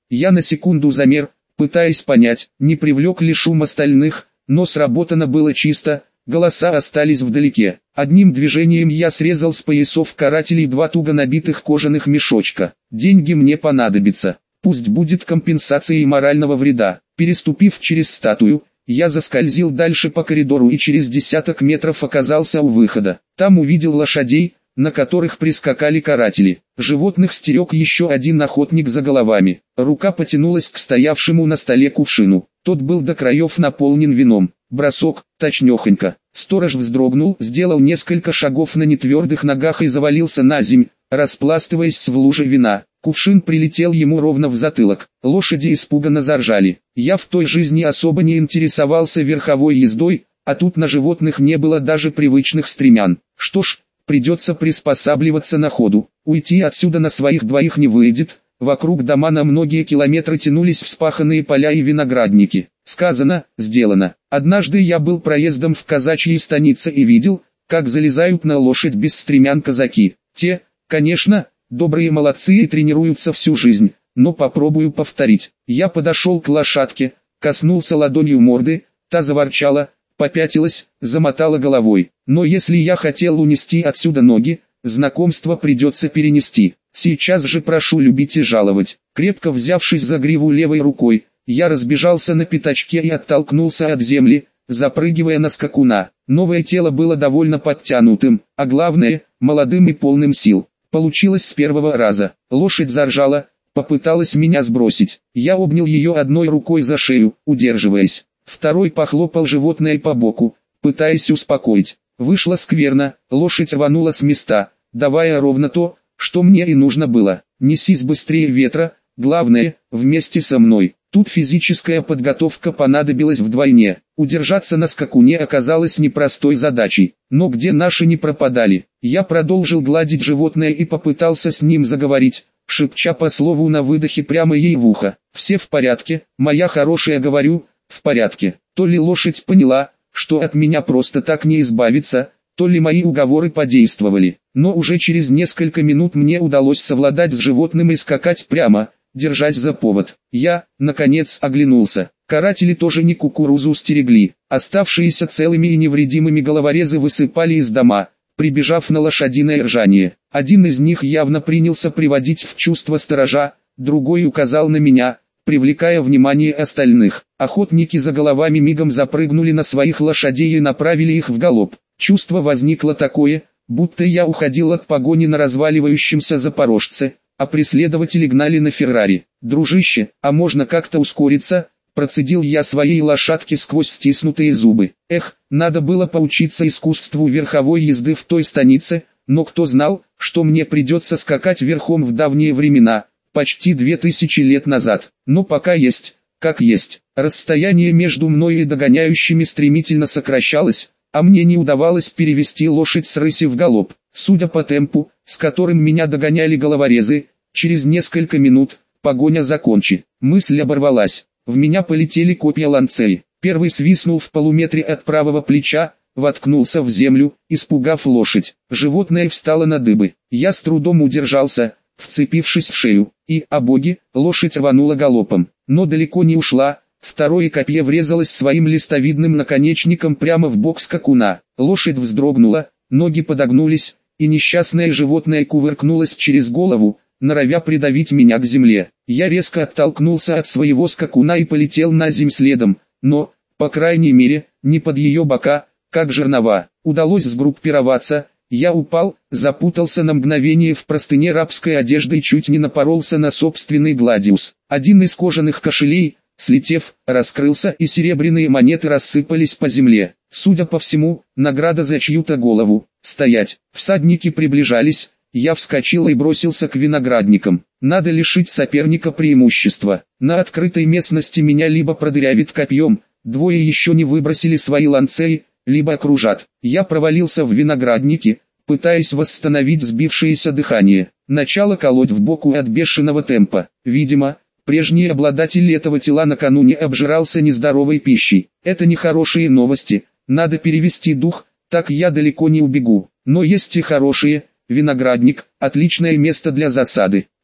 Speaker 1: Я на секунду замер, пытаясь понять, не привлек ли шум остальных, но сработано было чисто, голоса остались вдалеке. Одним движением я срезал с поясов карателей два туго набитых кожаных мешочка. Деньги мне понадобятся, пусть будет компенсацией морального вреда. Переступив через статую, я заскользил дальше по коридору и через десяток метров оказался у выхода. Там увидел лошадей, на которых прискакали каратели. Животных стерег еще один охотник за головами. Рука потянулась к стоявшему на столе кувшину. Тот был до краев наполнен вином. Бросок, точнёхонько. Сторож вздрогнул, сделал несколько шагов на нетвердых ногах и завалился на земь, распластываясь в луже вина. Кувшин прилетел ему ровно в затылок. Лошади испуганно заржали. Я в той жизни особо не интересовался верховой ездой, а тут на животных не было даже привычных стремян. Что ж, придется приспосабливаться на ходу. Уйти отсюда на своих двоих не выйдет. Вокруг дома на многие километры тянулись вспаханные поля и виноградники. Сказано, сделано. Однажды я был проездом в казачьей станице и видел, как залезают на лошадь без стремян казаки. Те, конечно, добрые молодцы и тренируются всю жизнь, но попробую повторить. Я подошел к лошадке, коснулся ладонью морды, та заворчала, попятилась, замотала головой. Но если я хотел унести отсюда ноги, знакомство придется перенести. Сейчас же прошу любить и жаловать. Крепко взявшись за гриву левой рукой, я разбежался на пятачке и оттолкнулся от земли, запрыгивая на скакуна. Новое тело было довольно подтянутым, а главное, молодым и полным сил. Получилось с первого раза. Лошадь заржала, попыталась меня сбросить. Я обнял ее одной рукой за шею, удерживаясь. Второй похлопал животное по боку, пытаясь успокоить. Вышло скверно, лошадь рванула с места, давая ровно то, что мне и нужно было. Несись быстрее ветра, главное, вместе со мной. Тут физическая подготовка понадобилась вдвойне. Удержаться на скакуне оказалось непростой задачей. Но где наши не пропадали? Я продолжил гладить животное и попытался с ним заговорить, шепча по слову на выдохе прямо ей в ухо. «Все в порядке, моя хорошая, говорю, в порядке». То ли лошадь поняла, что от меня просто так не избавиться, то ли мои уговоры подействовали. Но уже через несколько минут мне удалось совладать с животным и скакать прямо, держась за повод. Я, наконец, оглянулся. Каратели тоже не кукурузу стерегли. Оставшиеся целыми и невредимыми головорезы высыпали из дома, прибежав на лошадиное ржание. Один из них явно принялся приводить в чувство сторожа, другой указал на меня, привлекая внимание остальных. Охотники за головами мигом запрыгнули на своих лошадей и направили их в галоп. Чувство возникло такое, будто я уходил от погони на разваливающемся запорожце, а преследователи гнали на Феррари. «Дружище, а можно как-то ускориться?» – процедил я своей лошадке сквозь стиснутые зубы. Эх, надо было поучиться искусству верховой езды в той станице, но кто знал, что мне придется скакать верхом в давние времена, почти две тысячи лет назад. Но пока есть, как есть. Расстояние между мной и догоняющими стремительно сокращалось, а мне не удавалось перевести лошадь с рыси в галоп. Судя по темпу, с которым меня догоняли головорезы, через несколько минут погоня закончи. Мысль оборвалась. В меня полетели копья ланцей. Первый свистнул в полуметре от правого плеча, воткнулся в землю, испугав лошадь. Животное встало на дыбы. Я с трудом удержался, вцепившись в шею, и, о боги, лошадь рванула галопом. Но далеко не ушла. Второе копье врезалось своим листовидным наконечником прямо в бок скакуна. Лошадь вздрогнула, ноги подогнулись, и несчастное животное кувыркнулось через голову, норовя придавить меня к земле. Я резко оттолкнулся от своего скакуна и полетел на земь следом, но, по крайней мере, не под ее бока, как жернова. Удалось сгруппироваться, я упал, запутался на мгновение в простыне рабской одежды и чуть не напоролся на собственный гладиус. Один из кожаных кошелей, слетев, раскрылся, и серебряные монеты рассыпались по земле. Судя по всему, награда за чью-то голову. Стоять. Всадники приближались, я вскочил и бросился к виноградникам. Надо лишить соперника преимущества. На открытой местности меня либо продырявит копьем, двое еще не выбросили свои ланцеи, либо окружат. Я провалился в виноградники, пытаясь восстановить сбившееся дыхание. Начало колоть в боку от бешеного темпа. Видимо, прежний обладатель этого тела накануне обжирался нездоровой пищей. Это нехорошие новости, надо перевести дух, так я далеко не убегу. Но есть и хорошие. Виноградник – отличное место для засады.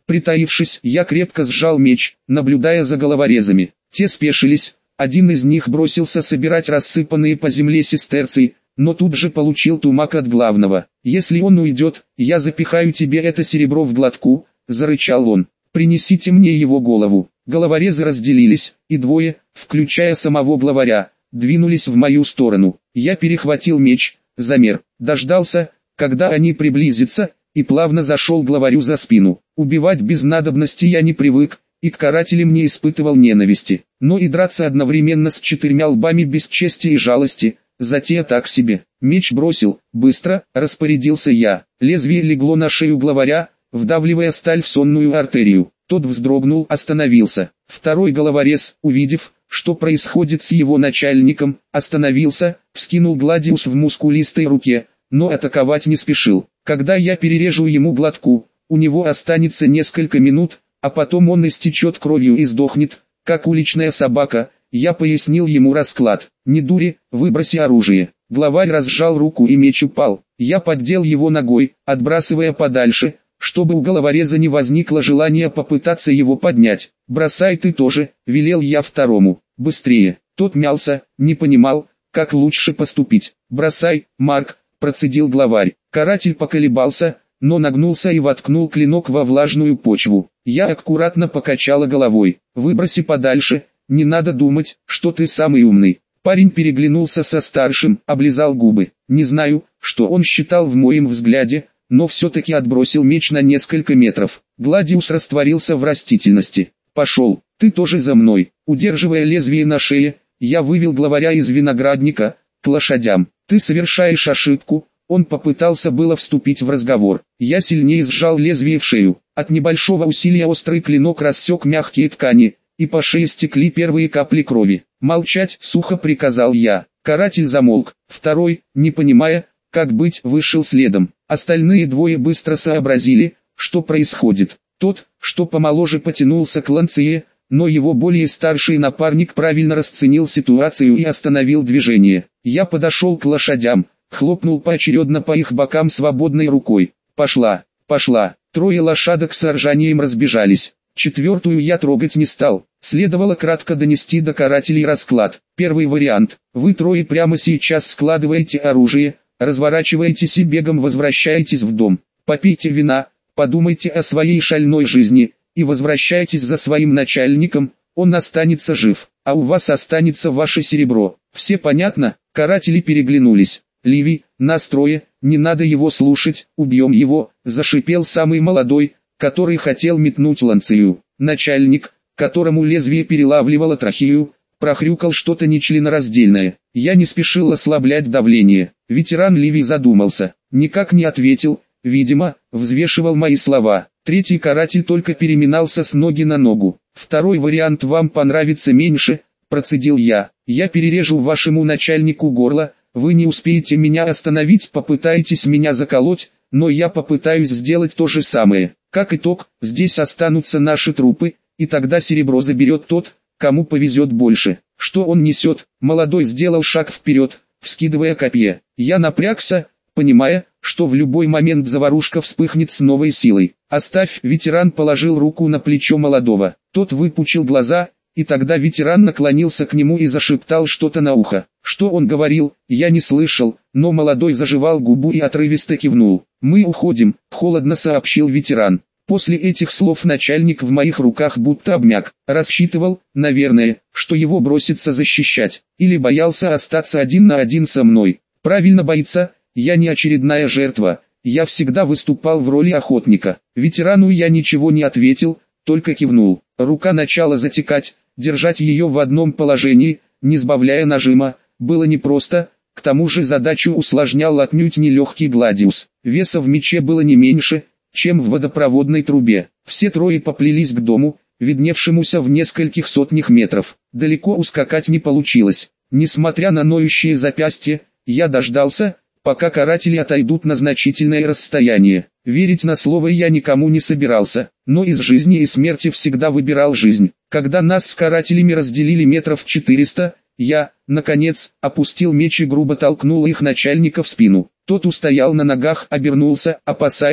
Speaker 1: Притаившись, я крепко сжал меч, наблюдая за головорезами. Те спешились, один из них бросился собирать рассыпанные по земле сестерции, но тут же получил тумак от главного. «Если он уйдет, я запихаю тебе это серебро в глотку», — зарычал он. «Принесите мне его голову». Головорезы разделились, и двое, включая самого главаря, двинулись в мою сторону. Я перехватил меч, замер, дождался, когда они приблизятся, и плавно зашел главарю за спину. Убивать без надобности я не привык, и к карателям не испытывал ненависти. Но и драться одновременно с четырьмя лбами без чести и жалости, затея так себе. Меч бросил, быстро, распорядился я. Лезвие легло на шею главаря, вдавливая сталь в сонную артерию. Тот вздрогнул, остановился. Второй головорез, увидев, что происходит с его начальником, остановился, вскинул гладиус в мускулистой руке, но атаковать не спешил. Когда я перережу ему глотку, у него останется несколько минут, а потом он истечет кровью и сдохнет, как уличная собака. Я пояснил ему расклад. «Не дури, выброси оружие». Главарь разжал руку и меч упал. Я поддел его ногой, отбрасывая подальше, чтобы у головореза не возникло желания попытаться его поднять. «Бросай ты тоже», — велел я второму. «Быстрее». Тот мялся, не понимал, как лучше поступить. «Бросай, Марк», — процедил главарь. Каратель поколебался, но нагнулся и воткнул клинок во влажную почву. Я аккуратно покачала головой. «Выброси подальше, не надо думать, что ты самый умный». Парень переглянулся со старшим, облизал губы. Не знаю, что он считал в моем взгляде, но все-таки отбросил меч на несколько метров. Гладиус растворился в растительности. «Пошел, ты тоже за мной». Удерживая лезвие на шее, я вывел главаря из виноградника, к лошадям. «Ты совершаешь ошибку». Он попытался было вступить в разговор. Я сильнее сжал лезвие в шею. От небольшого усилия острый клинок рассек мягкие ткани, и по шее стекли первые капли крови. «Молчать», — сухо приказал я. Каратель замолк. Второй, не понимая, как быть, вышел следом. Остальные двое быстро сообразили, что происходит. Тот, что помоложе, потянулся к Ланцее, но его более старший напарник правильно расценил ситуацию и остановил движение. Я подошел к лошадям, хлопнул поочередно по их бокам свободной рукой. «Пошла, пошла». Трое лошадок с ржанием разбежались. Четвертую я трогать не стал. Следовало кратко донести до карателей расклад. Первый вариант. Вы трое прямо сейчас складываете оружие, разворачиваетесь и бегом возвращаетесь в дом. Попейте вина, подумайте о своей шальной жизни, и возвращайтесь за своим начальником, он останется жив, а у вас останется ваше серебро. Все понятно?» Каратели переглянулись. «Ливи, нас трое, не надо его слушать, убьем его», — зашипел самый молодой, который хотел метнуть Ланцию. Начальник, которому лезвие перелавливало трахею, прохрюкал что-то нечленораздельное. Я не спешил ослаблять давление. Ветеран Ливий задумался, никак не ответил, видимо, взвешивал мои слова. Третий каратель только переминался с ноги на ногу. «Второй вариант вам понравится меньше», — процедил я. «Я перережу вашему начальнику горло, вы не успеете меня остановить, попытаетесь меня заколоть, но я попытаюсь сделать то же самое. Как итог, здесь останутся наши трупы, и тогда серебро заберет тот, кому повезет больше». «Что он несет?» Молодой сделал шаг вперед, вскидывая копье. Я напрягся, понимая, что в любой момент заварушка вспыхнет с новой силой. «Оставь», — ветеран положил руку на плечо молодого. Тот выпучил глаза, и тогда ветеран наклонился к нему и зашептал что-то на ухо. Что он говорил, я не слышал, но молодой зажевал губу и отрывисто кивнул. «Мы уходим», — холодно сообщил ветеран. После этих слов начальник в моих руках будто обмяк. Рассчитывал, наверное, что его бросится защищать, или боялся остаться один на один со мной. Правильно боится, я не очередная жертва, я всегда выступал в роли охотника. Ветерану я ничего не ответил, только кивнул. Рука начала затекать, держать ее в одном положении, не сбавляя нажима, было непросто. К тому же задачу усложнял отнюдь нелегкий гладиус. Веса в мече было не меньше, чем в водопроводной трубе. Все трое поплелись к дому, видневшемуся в нескольких сотнях метров. Далеко ускакать не получилось. Несмотря на ноющие запястья, я дождался, пока каратели отойдут на значительное расстояние. Верить на слово я никому не собирался, но из жизни и смерти всегда выбирал жизнь. Когда нас с карателями разделили метров четыреста, я, наконец, опустил меч и грубо толкнул их начальника в спину. Тот устоял на ногах, обернулся, опасаясь,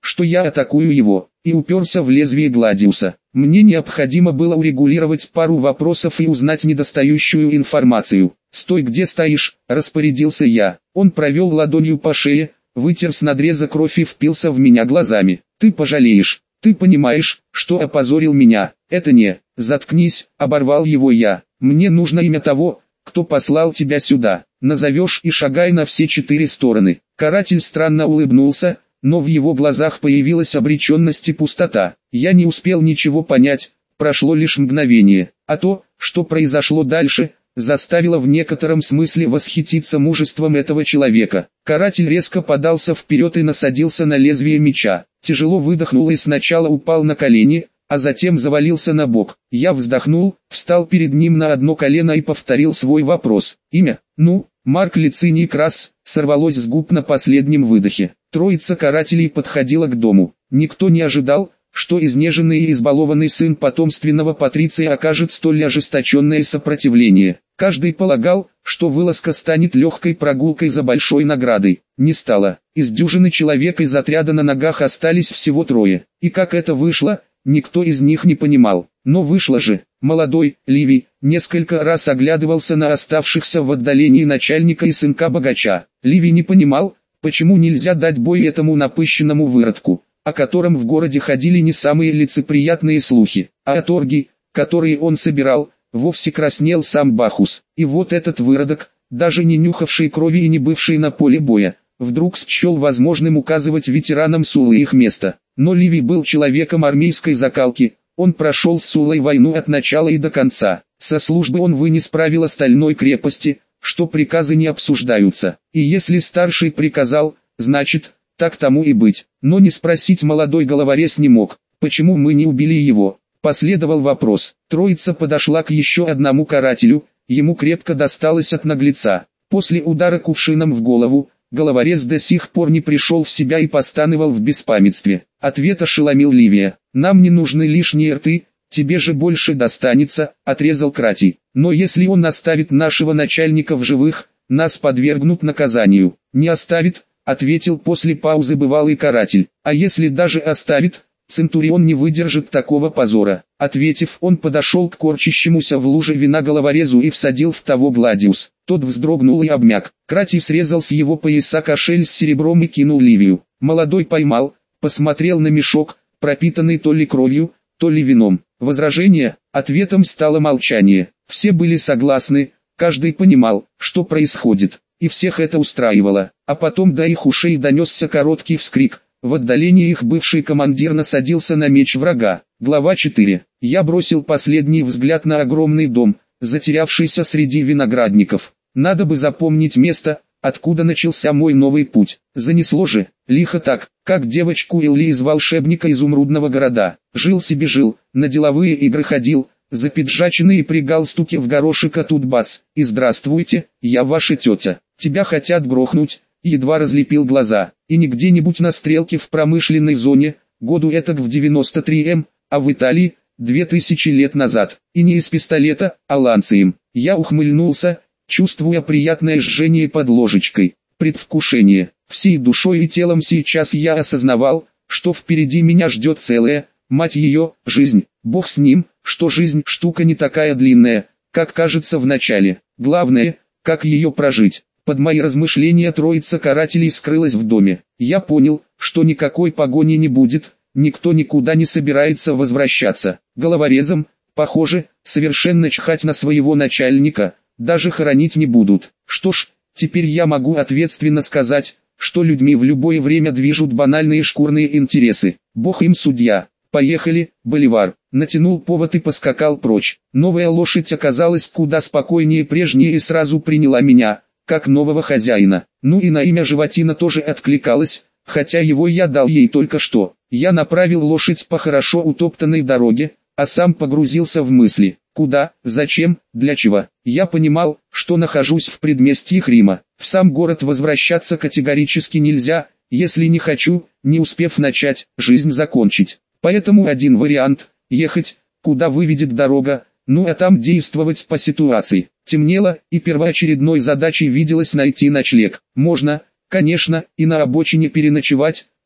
Speaker 1: что я атакую его, и уперся в лезвие Гладиуса. Мне необходимо было урегулировать пару вопросов и узнать недостающую информацию. «Стой, где стоишь», — распорядился я. Он провел ладонью по шее, вытер с надреза кровь и впился в меня глазами. «Ты пожалеешь, ты понимаешь, что опозорил меня, это не...» «Заткнись», — оборвал его я. «Мне нужно имя того, кто послал тебя сюда. Назовешь и шагай на все четыре стороны». Каратель странно улыбнулся, но в его глазах появилась обреченность и пустота. Я не успел ничего понять, прошло лишь мгновение. А то, что произошло дальше, заставило в некотором смысле восхититься мужеством этого человека. Каратель резко подался вперед и насадился на лезвие меча. Тяжело выдохнул и сначала упал на колени, а затем завалился на бок. Я вздохнул, встал перед ним на одно колено и повторил свой вопрос. «Имя?» «Ну?» Марк Лициний Крас, сорвалось с губ на последнем выдохе. Троица карателей подходила к дому. Никто не ожидал, что изнеженный и избалованный сын потомственного патриция окажет столь ожесточенное сопротивление. Каждый полагал, что вылазка станет легкой прогулкой за большой наградой. Не стало. Из дюжины человек из отряда на ногах остались всего трое. И как это вышло, никто из них не понимал. Но вышло же. Молодой, Ливий, несколько раз оглядывался на оставшихся в отдалении начальника и сынка богача. Ливий не понимал, почему нельзя дать бой этому напыщенному выродку, о котором в городе ходили не самые лицеприятные слухи, а о торги, которые он собирал, вовсе краснел сам Бахус. И вот этот выродок, даже не нюхавший крови и не бывший на поле боя, вдруг счел возможным указывать ветеранам Сулы их место. Но Ливий был человеком армейской закалки, он прошел с Сулой войну от начала и до конца. Со службы он вынес правила стальной крепости, что приказы не обсуждаются. И если старший приказал, значит, так тому и быть. Но не спросить молодой головорез не мог, почему мы не убили его. Последовал вопрос. Троица подошла к еще одному карателю, ему крепко досталось от наглеца. После удара кувшином в голову, головорез до сих пор не пришел в себя и постановал в беспамятстве. Ответ ошеломил Ливия. «Нам не нужны лишние рты, тебе же больше достанется», — отрезал Кратий. «Но если он оставит нашего начальника в живых, нас подвергнут наказанию». «Не оставит», — ответил после паузы бывалый каратель. «А если даже оставит, Центурион не выдержит такого позора». Ответив, он подошел к корчащемуся в луже вина головорезу и всадил в того Гладиус. Тот вздрогнул и обмяк. Кратий срезал с его пояса кошель с серебром и кинул Ливию. Молодой поймал, посмотрел на мешок, пропитанный то ли кровью, то ли вином. Возражение, ответом стало молчание. Все были согласны, каждый понимал, что происходит, и всех это устраивало. А потом до их ушей донесся короткий вскрик. В отдалении их бывший командир насадился на меч врага. Глава четыре. Я бросил последний взгляд на огромный дом, затерявшийся среди виноградников. Надо бы запомнить место, откуда начался мой новый путь. Занесло же, лихо так, как девочку Элли из волшебника изумрудного города. Жил себе жил, на деловые игры ходил, запиджаченный и при галстуке в горошек, а тут бац, и здравствуйте, я ваша тетя. Тебя хотят грохнуть, едва разлепил глаза. И не где-нибудь на стрелке в промышленной зоне, году этак в девяносто третьем, а в Италии, две тысячи лет назад. И не из пистолета, а ланцием. Я ухмыльнулся, чувствуя приятное жжение под ложечкой. Предвкушение. Всей душой и телом сейчас я осознавал, что впереди меня ждет целая, мать ее, жизнь. Бог с ним, что жизнь штука не такая длинная, как кажется в начале. Главное, как ее прожить. Под мои размышления троица карателей скрылась в доме. Я понял, что никакой погони не будет, никто никуда не собирается возвращаться. Головорезам, похоже, совершенно чхать на своего начальника, даже хоронить не будут. Что ж, теперь я могу ответственно сказать, что людьми в любое время движут банальные шкурные интересы. Бог им судья. Поехали, Боливар. Натянул повод и поскакал прочь. Новая лошадь оказалась куда спокойнее прежней и сразу приняла меня, как нового хозяина. Ну и на имя Животина тоже откликалась, хотя его я дал ей только что. Я направил лошадь по хорошо утоптанной дороге, а сам погрузился в мысли. Куда, зачем, для чего? Я понимал, что нахожусь в предместьях Рима. В сам город возвращаться категорически нельзя, если не хочу, не успев начать, жизнь закончить. Поэтому один вариант – ехать, куда выведет дорога, ну а там действовать по ситуации. Темнело, и первоочередной задачей виделось найти ночлег. Можно, конечно, и на обочине переночевать,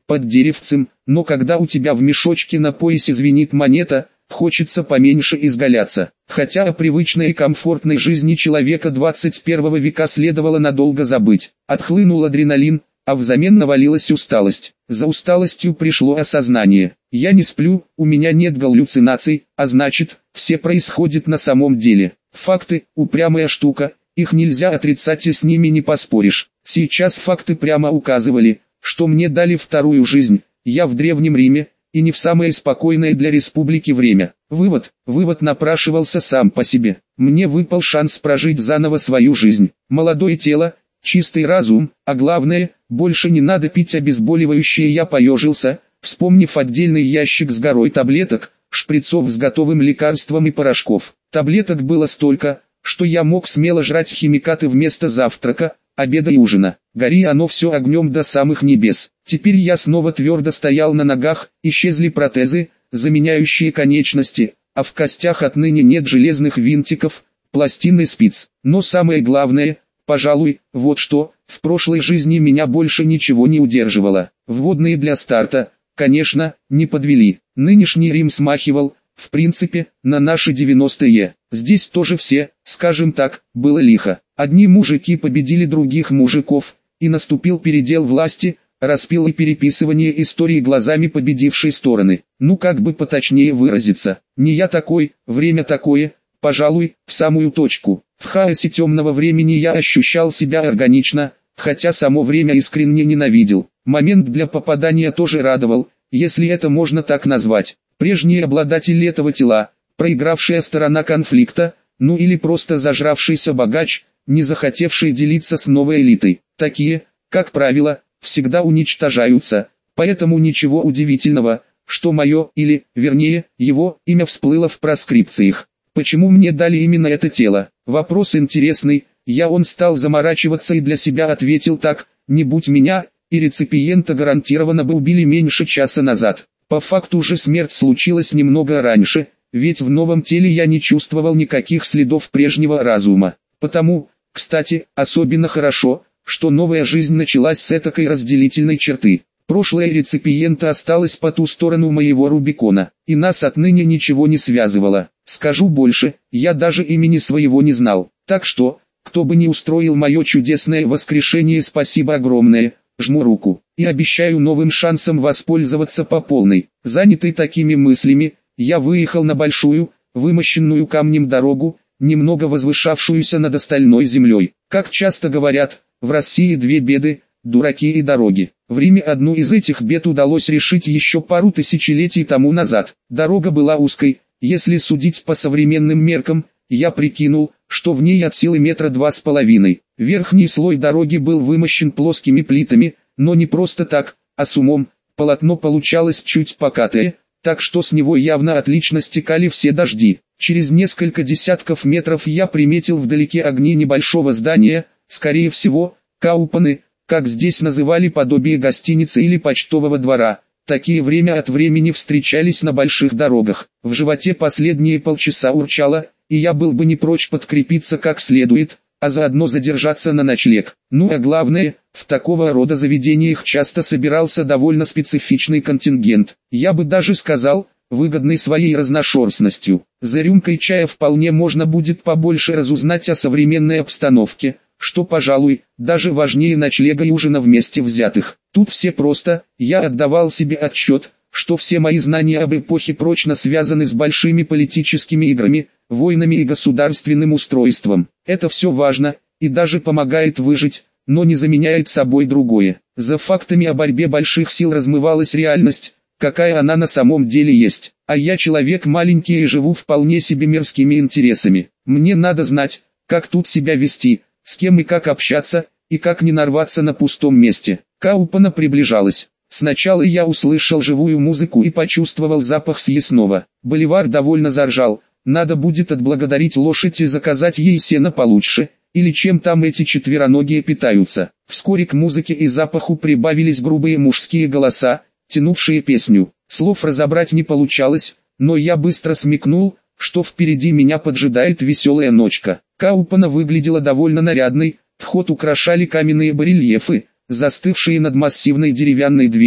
Speaker 1: под деревцем, но когда у тебя в мешочке на поясе звенит монета, хочется поменьше изгаляться. Хотя о привычной и комфортной жизни человека двадцать первого века следовало надолго забыть. Отхлынул адреналин, а взамен навалилась усталость. За усталостью пришло осознание. Я не сплю, у меня нет галлюцинаций, а значит, все происходит на самом деле. Факты – упрямая штука, их нельзя отрицать и с ними не поспоришь. Сейчас факты прямо указывали, что мне дали вторую жизнь, я в Древнем Риме, и не в самое спокойное для республики время. Вывод, вывод напрашивался сам по себе. Мне выпал шанс прожить заново свою жизнь. Молодое тело, чистый разум, а главное, больше не надо пить обезболивающее. Я поежился, вспомнив отдельный ящик с горой таблеток, шприцов с готовым лекарством и порошков. Таблеток было столько, что я мог смело жрать химикаты вместо завтрака, обеда и ужина. Гори оно все огнем до самых небес. Теперь я снова твердо стоял на ногах, исчезли протезы, заменяющие конечности, а в костях отныне нет железных винтиков, пластин и спиц. Но самое главное, пожалуй, вот что, в прошлой жизни меня больше ничего не удерживало. Вводные для старта, конечно, не подвели. Нынешний Рим смахивал, в принципе, на наши девяностые. Здесь тоже все, скажем так, было лихо. Одни мужики победили других мужиков, и наступил передел власти, распил и переписывание истории глазами победившей стороны. Ну как бы поточнее выразиться, не я такой, время такое, пожалуй, в самую точку. В хаосе темного времени я ощущал себя органично, хотя само время искренне ненавидел. Момент для попадания тоже радовал, если это можно так назвать. Прежний обладатель этого тела, проигравшая сторона конфликта, ну или просто зажравшийся богач, не захотевший делиться с новой элитой. Такие, как правило, всегда уничтожаются, поэтому ничего удивительного, что мое, или, вернее, его, имя всплыло в проскрипциях. Почему мне дали именно это тело? Вопрос интересный, я он стал заморачиваться и для себя ответил так: не будь меня, и реципиента гарантированно бы убили меньше часа назад. По факту же смерть случилась немного раньше, ведь в новом теле я не чувствовал никаких следов прежнего разума. Потому, кстати, особенно хорошо, что новая жизнь началась с этакой разделительной черты. Прошлое реципиента осталось по ту сторону моего Рубикона, и нас отныне ничего не связывало. Скажу больше, я даже имени своего не знал. Так что, кто бы ни устроил мое чудесное воскрешение, спасибо огромное, жму руку, и обещаю новым шансом воспользоваться по полной. Занятый такими мыслями, я выехал на большую, вымощенную камнем дорогу, немного возвышавшуюся над остальной землей. Как часто говорят, в России две беды – дураки и дороги. В Риме одну из этих бед удалось решить еще пару тысячелетий тому назад. Дорога была узкой, если судить по современным меркам, я прикинул, что в ней от силы метра два с половиной. Верхний слой дороги был вымощен плоскими плитами, но не просто так, а с умом. Полотно получалось чуть покатое, так что с него явно отлично стекали все дожди. Через несколько десятков метров я приметил вдалеке огни небольшого здания, скорее всего, каупаны, как здесь называли подобие гостиницы или почтового двора. Такие время от времени встречались на больших дорогах. В животе последние полчаса урчало, и я был бы не прочь подкрепиться как следует, а заодно задержаться на ночлег. Ну а главное, в такого рода заведениях часто собирался довольно специфичный контингент. Я бы даже сказал, выгодный своей разношерстностью. За рюмкой чая вполне можно будет побольше разузнать о современной обстановке, что, пожалуй, даже важнее ночлега и ужина вместе взятых. Тут все просто, я отдавал себе отчет, что все мои знания об эпохе прочно связаны с большими политическими играми, войнами и государственным устройством. Это все важно, и даже помогает выжить, но не заменяет собой другое. За фактами о борьбе больших сил размывалась реальность, какая она на самом деле есть. А я человек маленький и живу вполне себе мирскими интересами. Мне надо знать, как тут себя вести, с кем и как общаться, и как не нарваться на пустом месте. Каупана приближалась. Сначала я услышал живую музыку и почувствовал запах съестного. Боливар довольно заржал. Надо будет отблагодарить лошадь и заказать ей сено получше, или чем там эти четвероногие питаются. Вскоре к музыке и запаху прибавились грубые мужские голоса, тянувшие песню. Слов разобрать не получалось, но я быстро смекнул, что впереди меня поджидает веселая ночка. Каупана выглядела довольно нарядной, вход украшали каменные барельефы, застывшие над массивной деревянной дверью.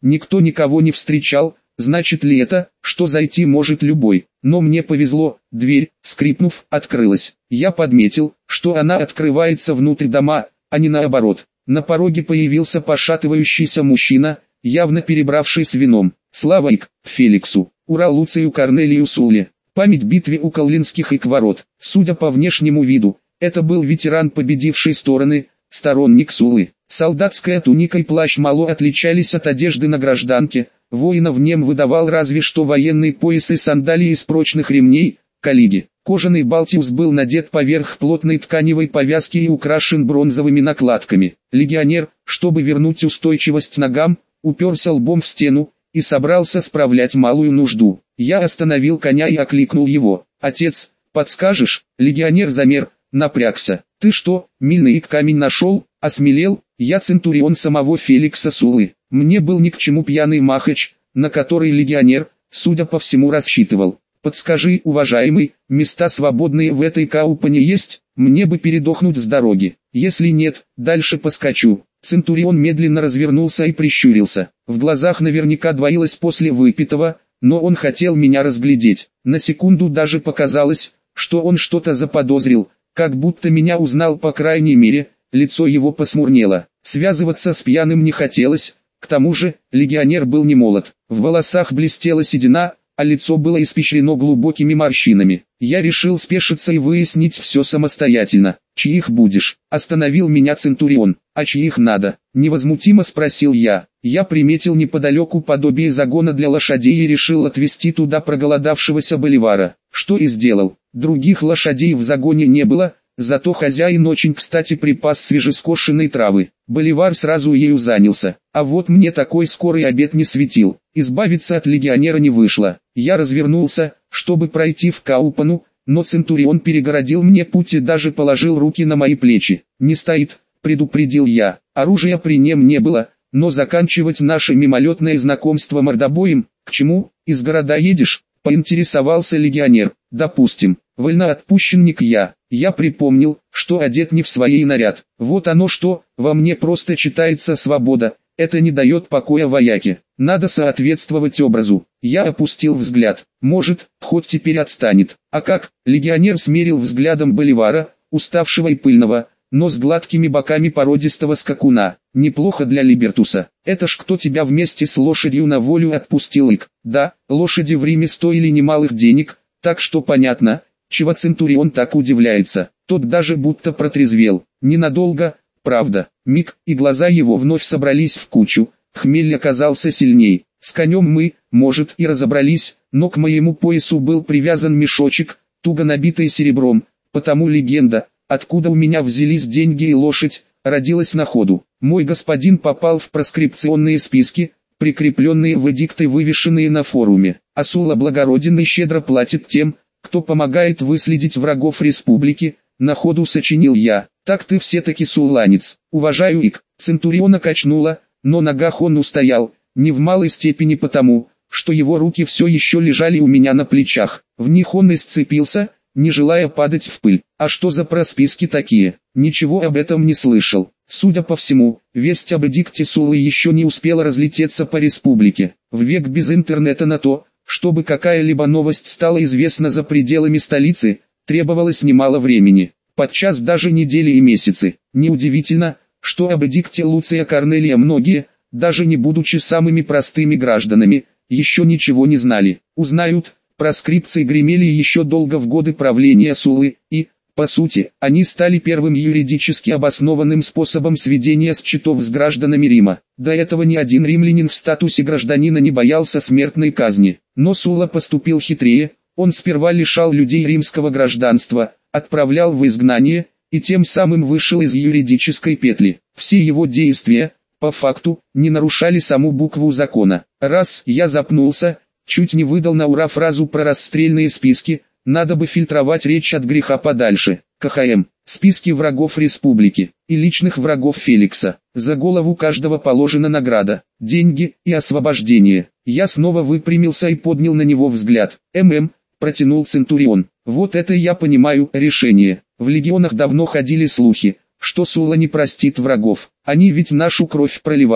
Speaker 1: никто никого не встречал, значит ли это, что зайти может любой? Но мне повезло, дверь, скрипнув, открылась. Я подметил, что она открывается внутрь дома, а не наоборот. На пороге появился пошатывающийся мужчина, явно перебравший с вином. Слава Ик, Феликсу, ура Луцию Корнелию Сулле, память битве у Коллинских ик ворот. Судя по внешнему виду, это был ветеран победившей стороны, сторонник Суллы. Солдатская туника и плащ мало отличались от одежды на гражданке, воина в нем выдавал разве что военный пояс и сандалии из прочных ремней, калиги. Кожаный балтиус был надет поверх плотной тканевой повязки и украшен бронзовыми накладками. Легионер, чтобы вернуть устойчивость ногам, уперся лбом в стену и собрался справлять малую нужду. Я остановил коня и окликнул его. «Отец, подскажешь?» Легионер замер, напрягся. «Ты что, мильный камень нашел?» Осмелел. «Я центурион самого Феликса Суллы». Мне был ни к чему пьяный махач, на который легионер, судя по всему, рассчитывал. «Подскажи, уважаемый, места свободные в этой Каупане есть? Мне бы передохнуть с дороги. Если нет, дальше поскочу». Центурион медленно развернулся и прищурился. В глазах наверняка двоилось после выпитого, но он хотел меня разглядеть. На секунду даже показалось, что он что-то заподозрил, как будто меня узнал по крайней мере, лицо его посмурнело. Связываться с пьяным не хотелось, к тому же, легионер был не молод. В волосах блестела седина, а лицо было испещрено глубокими морщинами. Я решил спешиться и выяснить все самостоятельно. «Чьих будешь?» – остановил меня Центурион. «А чьих надо?» – невозмутимо спросил я. Я приметил неподалеку подобие загона для лошадей и решил отвезти туда проголодавшегося боливара. Что и сделал. Других лошадей в загоне не было, зато хозяин очень кстати припас свежескошенной травы. Боливар сразу ею занялся. А вот мне такой скорый обед не светил. Избавиться от легионера не вышло. Я развернулся, чтобы пройти в Каупану, но Центурион перегородил мне путь и даже положил руки на мои плечи. «Не стоит», — предупредил я. Оружия при нем не было, но заканчивать наше мимолетное знакомство мордобоем, к чему? «Из города едешь?» — поинтересовался легионер. «Допустим, вольноотпущенник я». Я припомнил, что одет не в своей наряд. Вот оно что, во мне просто читается свобода. Это не дает покоя вояке. Надо соответствовать образу. Я опустил взгляд. Может, хоть теперь отстанет. А как? Легионер смерил взглядом боливара, уставшего и пыльного, но с гладкими боками породистого скакуна. Неплохо для либертуса. Это ж кто тебя вместе с лошадью на волю отпустил, ик? Да, лошади в Риме стоили немалых денег, так что понятно, чего Центурион так удивляется. Тот даже будто протрезвел. Ненадолго, правда. Миг, и глаза его вновь собрались в кучу. Хмель оказался сильней. С конем мы, может, и разобрались, но к моему поясу был привязан мешочек, туго набитый серебром, потому легенда, откуда у меня взялись деньги и лошадь, родилась на ходу. Мой господин попал в проскрипционные списки, прикрепленные в эдикты, вывешенные на форуме. А Сулла благороден и щедро платит тем, кто помогает выследить врагов республики, на ходу сочинил я. Так ты все-таки сулланец. Уважаю ик. Центуриона качнула, но ногах он устоял, не в малой степени потому, что его руки все еще лежали у меня на плечах. В них он и сцепился, не желая падать в пыль. А что за просписки такие? Ничего об этом не слышал. Судя по всему, весть об эдикте Суллы еще не успела разлететься по республике. В век без интернета на то, чтобы какая-либо новость стала известна за пределами столицы, требовалось немало времени, подчас даже недели и месяцы. Неудивительно, что об эдикте Луция Корнелия многие, даже не будучи самыми простыми гражданами, еще ничего не знали. Узнают, проскрипции гремели еще долго в годы правления Суллы, и, по сути, они стали первым юридически обоснованным способом сведения счетов с гражданами Рима. До этого ни один римлянин в статусе гражданина не боялся смертной казни. Но Сулла поступил хитрее, он сперва лишал людей римского гражданства, отправлял в изгнание, и тем самым вышел из юридической петли. Все его действия, по факту, не нарушали саму букву закона. Раз я запнулся, чуть не выдал на ура фразу про расстрельные списки, надо бы фильтровать речь от греха подальше. КХМ. Списки врагов республики и личных врагов Феликса. За голову каждого положена награда, деньги и освобождение. Я снова выпрямился и поднял на него взгляд. ММ, протянул Центурион. Вот это я понимаю решение. В легионах давно ходили слухи, что Сулла не простит врагов. Они ведь нашу кровь проливали.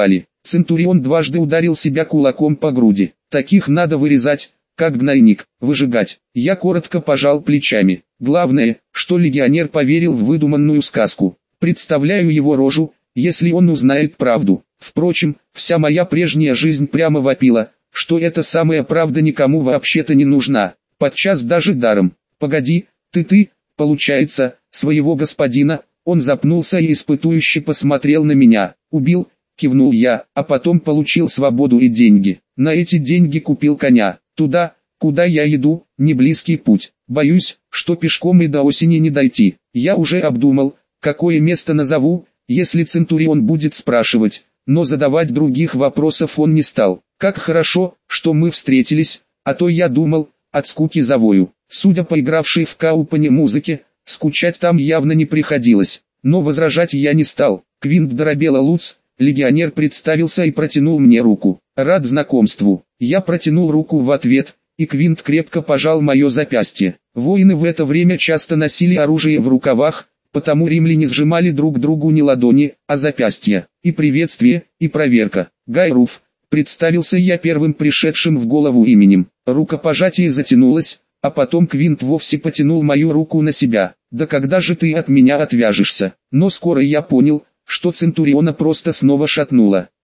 Speaker 1: Центурион дважды ударил себя кулаком по груди. Таких надо вырезать, как гнойник, выжигать. Я коротко пожал плечами. Главное, что легионер поверил в выдуманную сказку. Представляю его рожу, если он узнает правду. Впрочем, вся моя прежняя жизнь прямо вопила, что эта самая правда никому вообще-то не нужна, подчас даже даром. «Погоди, ты-ты, получается, своего господина?» Он запнулся и испытующе посмотрел на меня. «Убил?» — кивнул я, а потом получил свободу и деньги. На эти деньги купил коня. Туда, куда я иду, не близкий путь. Боюсь, что пешком и до осени не дойти. Я уже обдумал, какое место назову, если Центурион будет спрашивать, но задавать других вопросов он не стал. Как хорошо, что мы встретились, а то я думал, от скуки завою. Судя по игравшей в Каупане музыке, скучать там явно не приходилось, но возражать я не стал. Квинт Доробела Луц, легионер, представился и протянул мне руку. Рад знакомству. Я протянул руку в ответ, и Квинт крепко пожал мое запястье. Воины в это время часто носили оружие в рукавах, потому римляне сжимали друг другу не ладони, а запястья. И приветствие, и проверка. Гай Руф, представился я первым пришедшим в голову именем. Рукопожатие затянулось, а потом Квинт вовсе потянул мою руку на себя. «Да когда же ты от меня отвяжешься?» Но скоро я понял, что Центуриона просто снова шатнуло.